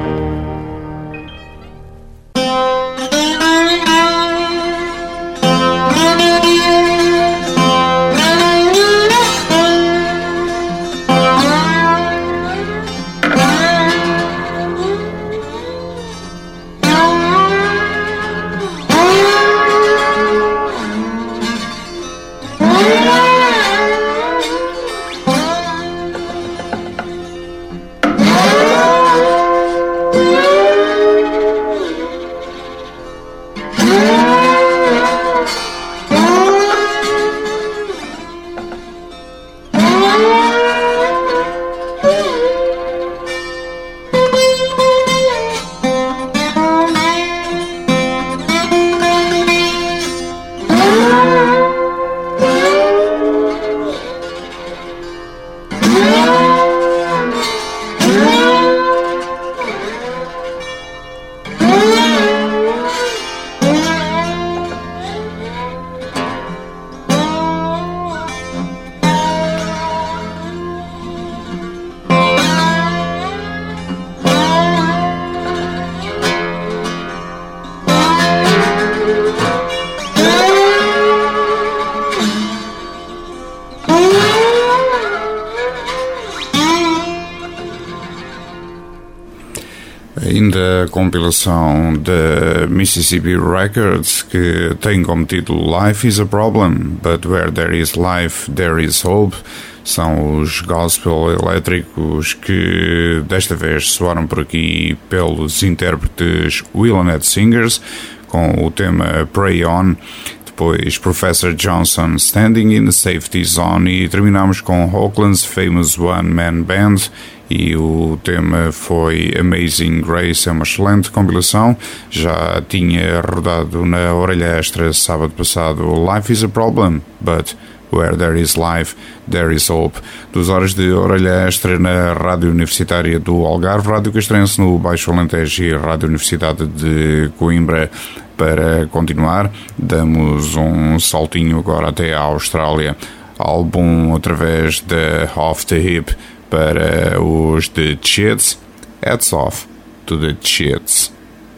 Ainda a compilação da Mississippi Records, que tem como título Life is a Problem, but where there is life, there is hope. São os gospel elétricos que desta vez soaram por aqui pelos intérpretes Willamette Singers, com o tema Pray On. Depois Professor Johnson, Standing in the Safety Zone, e terminamos com Oakland's Famous One Man Band, e o tema foi Amazing Grace. É uma excelente compilação, já tinha rodado na Orelha Extra sábado passado Life is a Problem, but where there is life, there is hope. 2 horas de Orelha Extra na Rádio Universitária do Algarve, Rádio Castrense no Baixo Alentejo e Rádio Universidade de Coimbra. Para continuar, damos um saltinho agora até à Austrália. Álbum através da Off the Hip para os The Chits. Hats off to the Chits.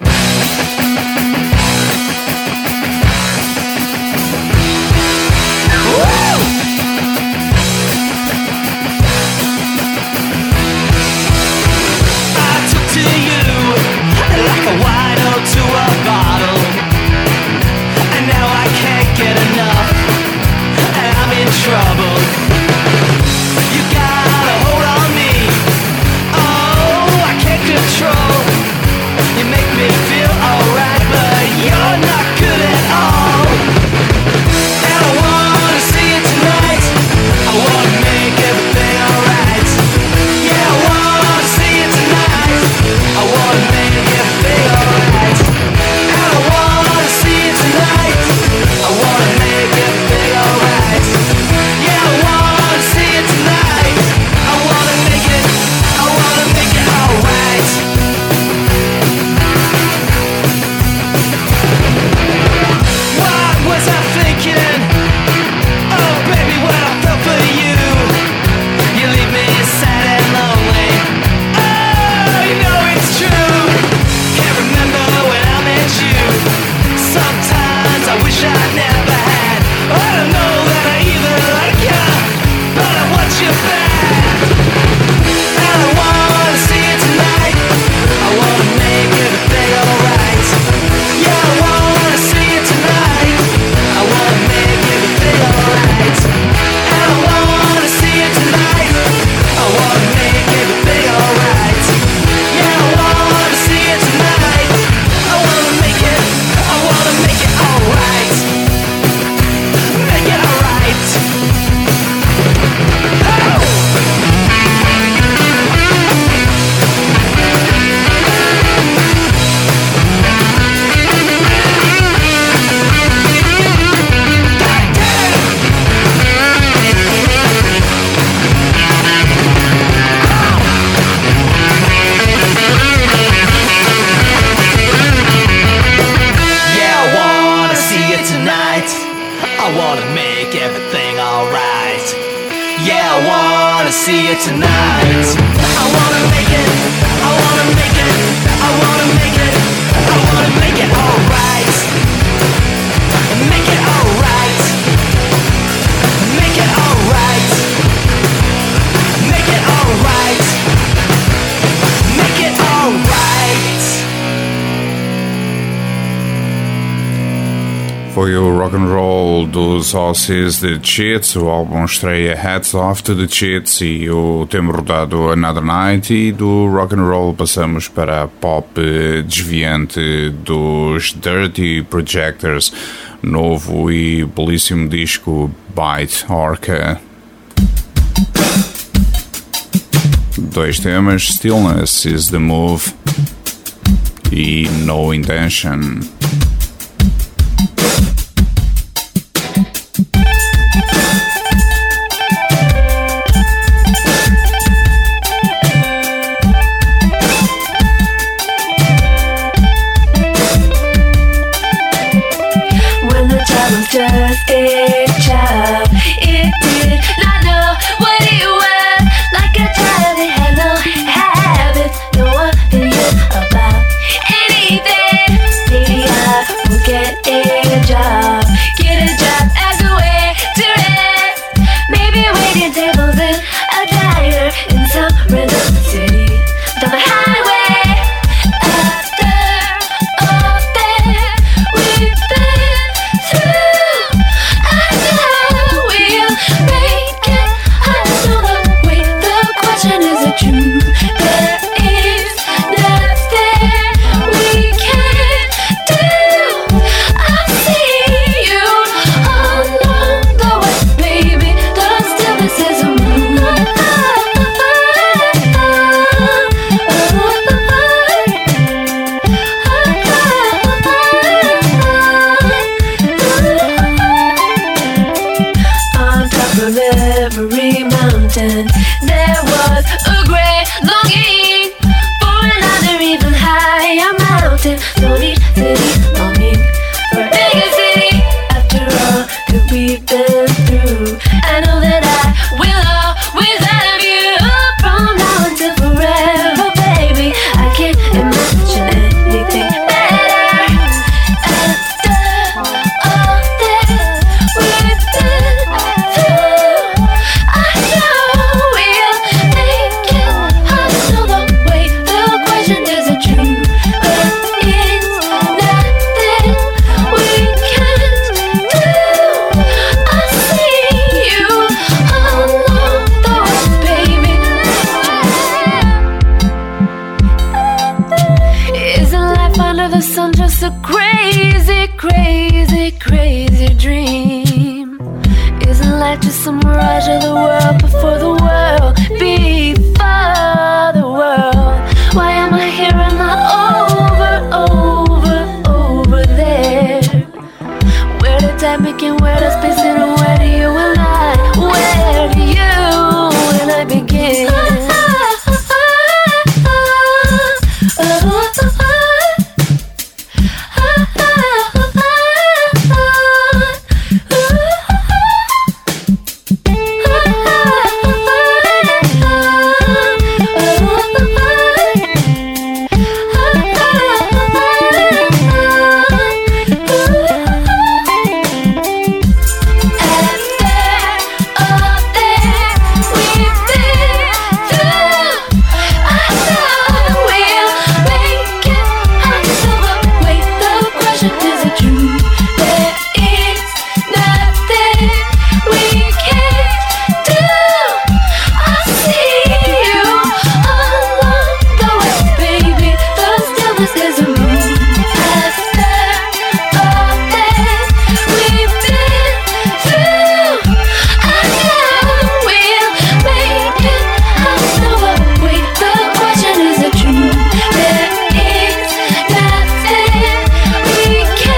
Trouble. You got a hold on me. Oh, I can't control. You make see you tonight. I wanna make it, I wanna make it, I wanna make it, I wanna make it alright. Make it alright. Make it alright. Make it alright. Make it alright. Foi o rock and roll dos Aussies de Cheats, o álbum estreia Hats Off to the Cheats e o tema rodado Another Night, e do rock and roll passamos para a pop desviante dos Dirty Projectors, novo e belíssimo disco Bite Orca. Dois temas, Stillness is the Move e No Intention. Just a child, it did not know what it was. Like a child, it had no habits, no opinion about anything. Maybe I will get a job as a way to rest. Maybe waiting tables in a diner in some random city down the highway. There was a great longing for another even higher mountain. No need city longing for a bigger city. After all that we've been through, I know that I will always have you from now until forever, baby. I can't imagine anything better. After all that we've been through, I know we'll make it. I know the way. The question isn't true, but it's nothing we can't do. I see you along the way, baby. Isn't life under the sun just a crazy, crazy, crazy dream? Isn't life just some mirage of the world before the world, before the world? Why am I here and not over there? Where did time begin, where does space end, and where do you and where do you and I begin? We can't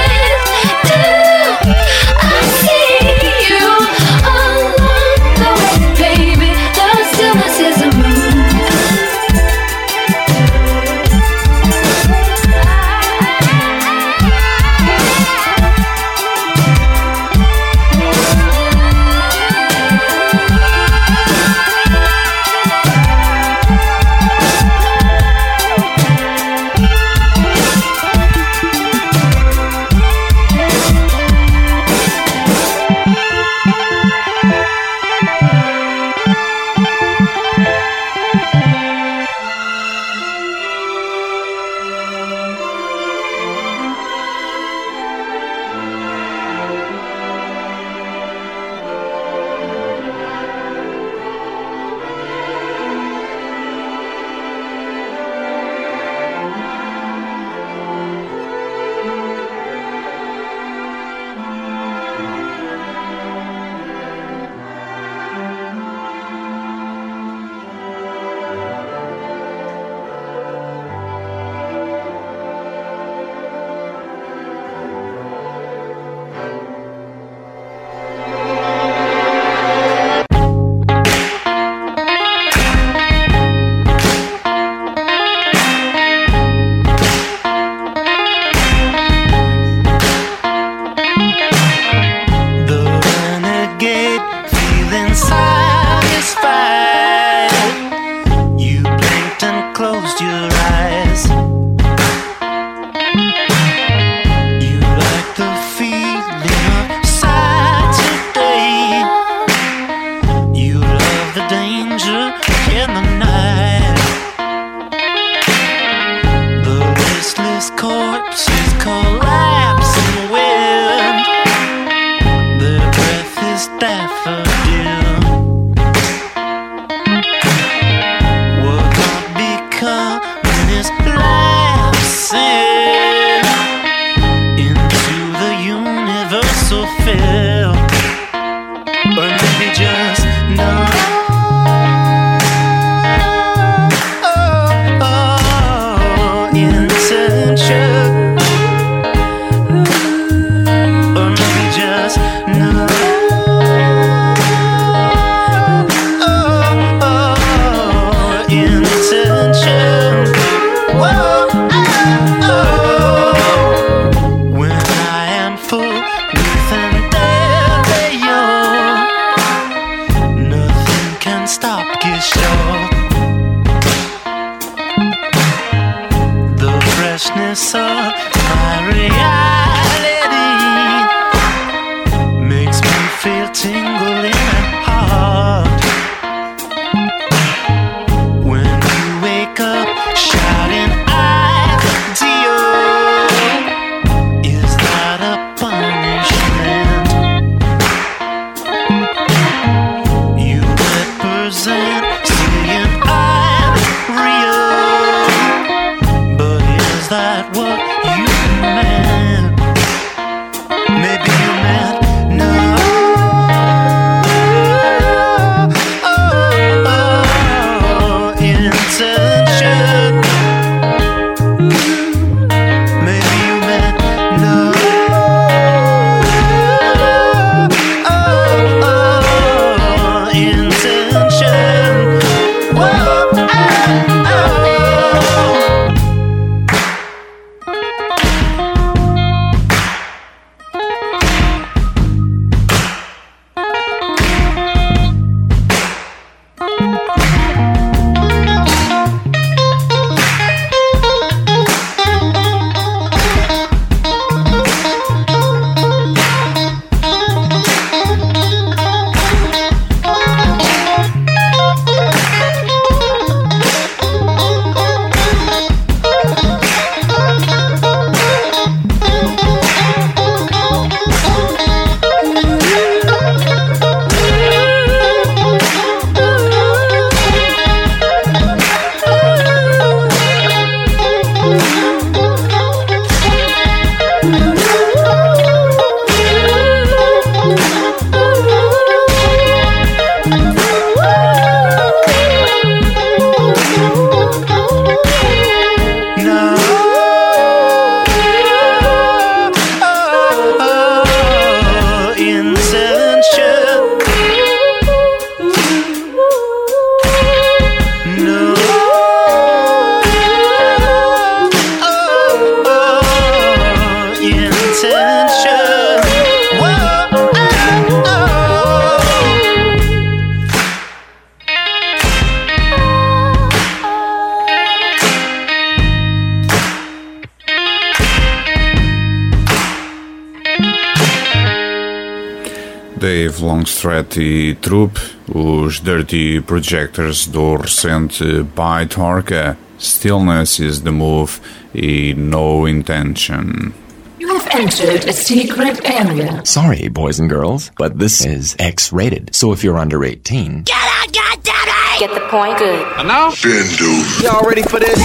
Dave Longstreth e Troop, os Dirty Projectors do recente Bite Orca, Stillness is the Move e No Intention. You have entered a secret area. Sorry, boys and girls, but this is X-rated, so if you're under 18... Get out, goddammit! Get the point? Good. And now? Bindu. Y'all ready for this?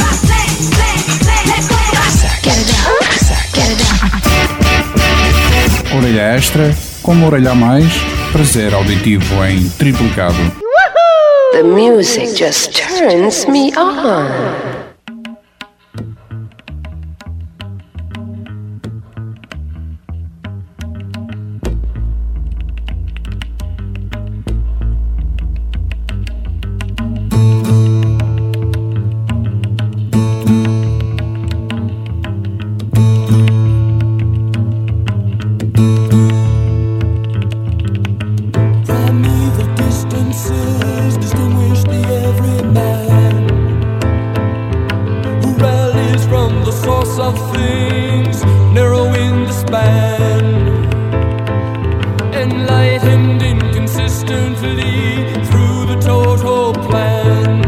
Get it down. Get it down. Orelha extra, com uma orelha a mais, prazer auditivo em triplicado. The music just turns me on. Distinguish the everyman. wings, narrowing the span, enlightened inconsistently through the total plan.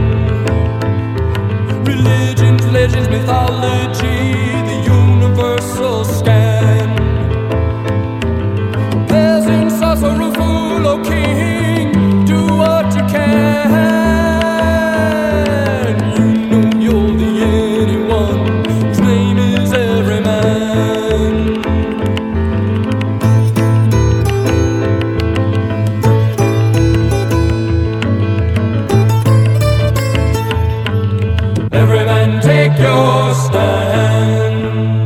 Religions, legends, mythology, the universal scan. Peasants are sorrowful, O king, do what you can. Your stand.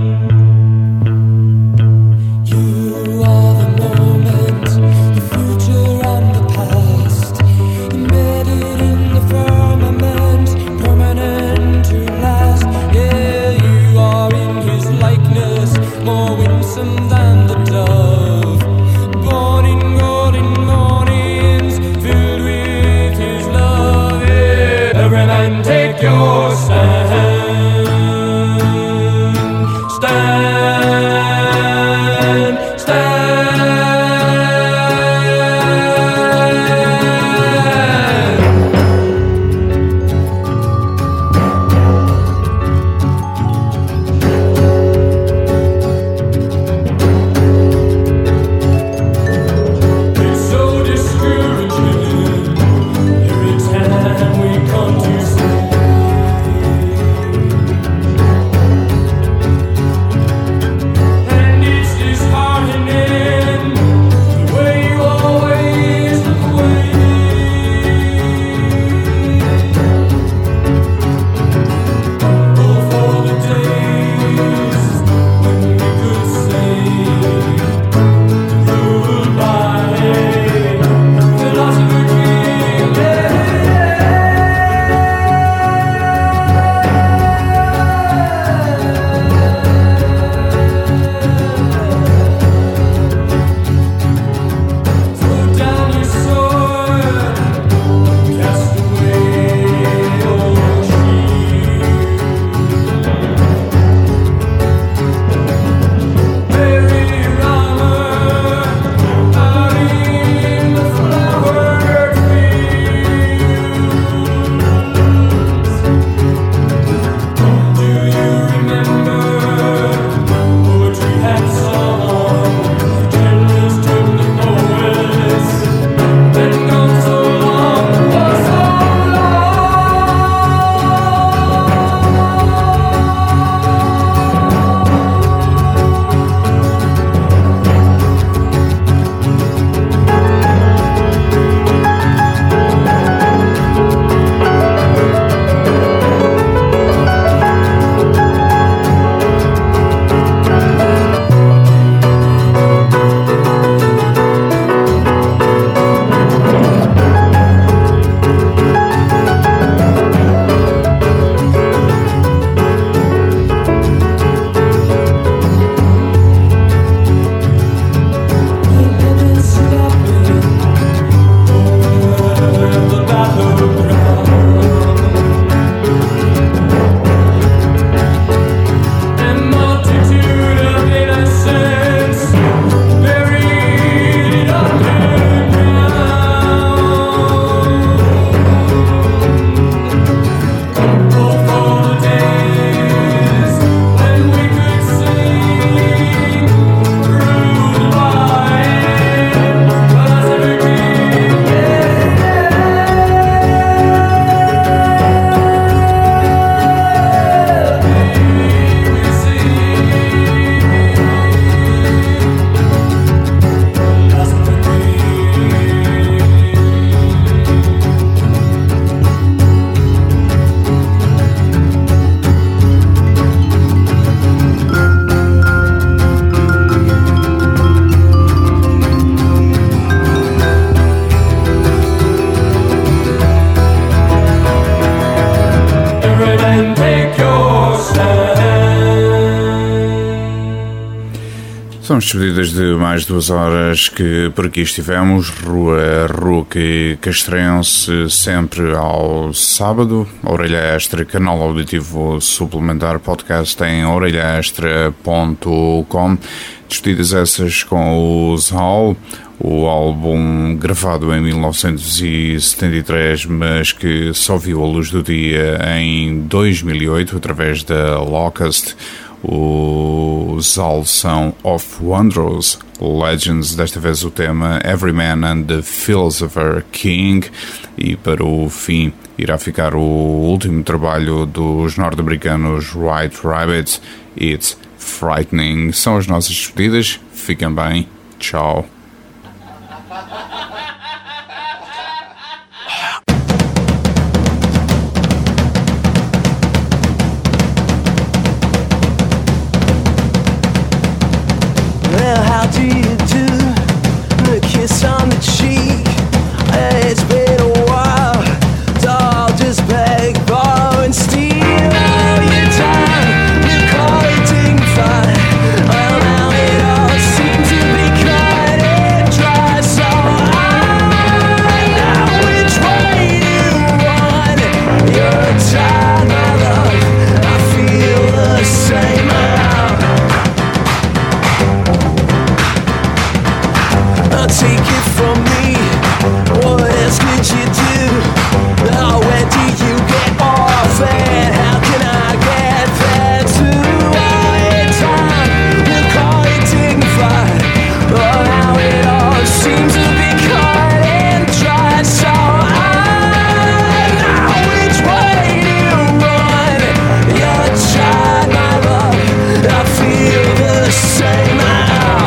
You are the moment, the future and the past, embedded in the firmament, permanent to last. Yeah, you are in his likeness, more winsome than the dove, born in golden mornings, filled with his love. Yeah, every man take your stand. São despedidas de mais 2 horas que por aqui estivemos. Rua Ruque Castrense, sempre ao sábado. Orelha Extra, canal auditivo suplementar, podcast em orelhaextra.com. Despedidas essas com o Zal, o álbum gravado em 1973, mas que só viu a luz do dia em 2008 através da Locust. Os Zal são Of Wondrous Legends, desta vez o tema Every Man and the Philosopher King, e para o fim irá ficar o último trabalho dos norte-americanos White Rabbit, It's Frightening. São as nossas despedidas, fiquem bem, tchau. Well, how do you do? The kiss on the cheek. It's been a while. Doll, just beg, borrow, and steal your time. You call it dignified. Well, now it all seems to be cut and dry. So I know which way you want. You're tired, my love. I feel the same. Take it from me, what else could you do? Oh, where do you get off and how can I get there too? Oh, in time, we'll call it dignified. Oh, now it all seems to be cut and dry. So I know which way to run. You're tired, my love, I feel the same now.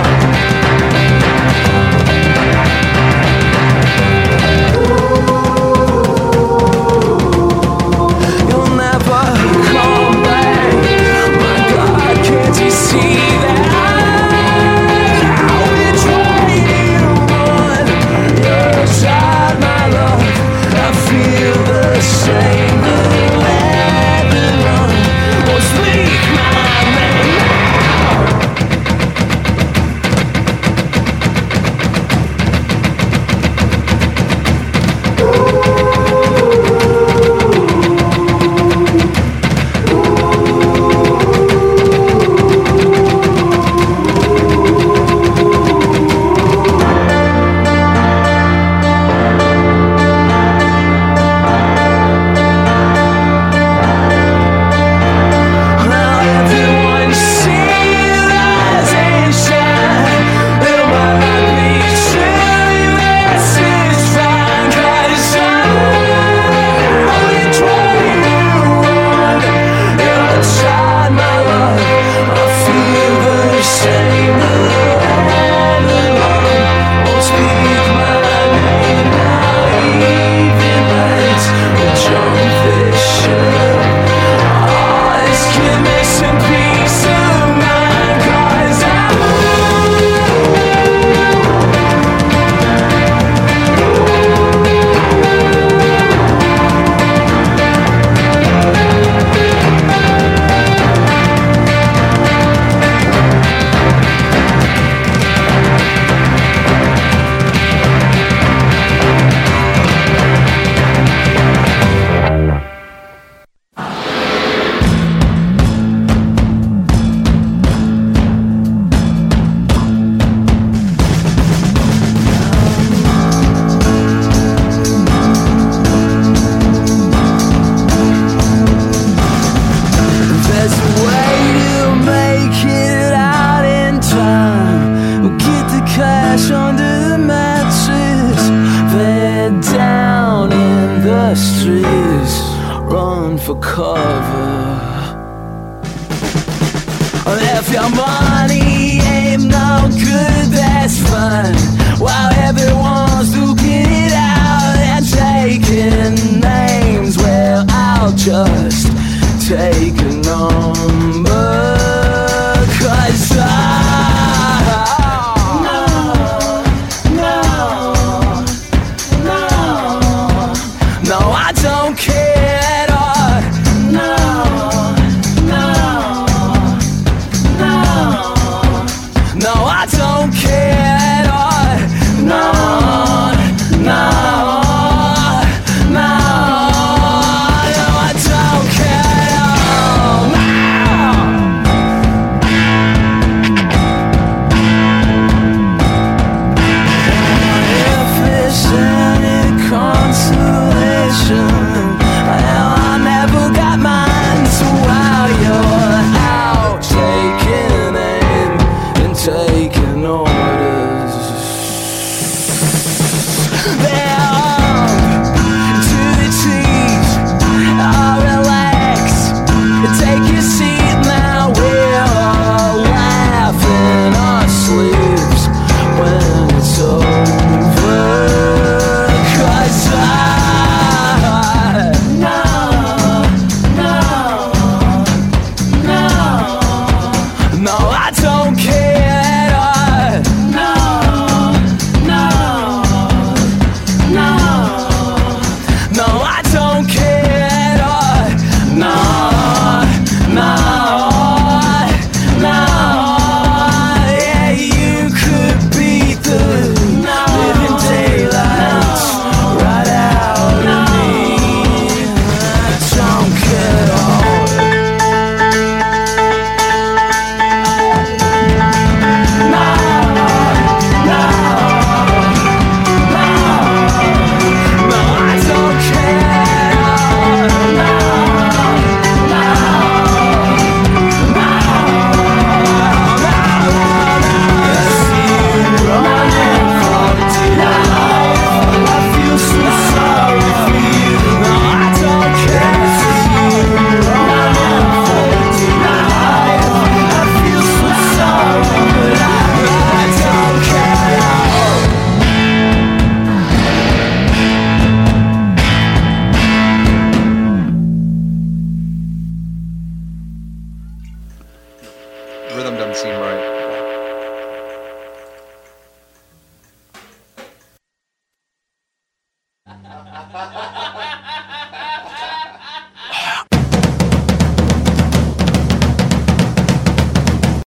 If your money ain't no good, that's fine. While everyone's looking it out and taking names, well, I'll just take a number. 'Cause no, I don't care at all. No, I don't care at all. No, no, no, no, I don't care at all. No. If it's any consolation, well, I never got mine. So while you're out taking aim and taking orders, they're armed to the teeth. Oh, relax, take your seat now. We're all laughing our sleeves when it's over. 'Cause no, no, no, no, I don't care at all. No, no, no, no, I don't care at all. No, no, no, yeah, you could beat the living daylights right out of me. I don't care at all. Rhythm doesn't seem right.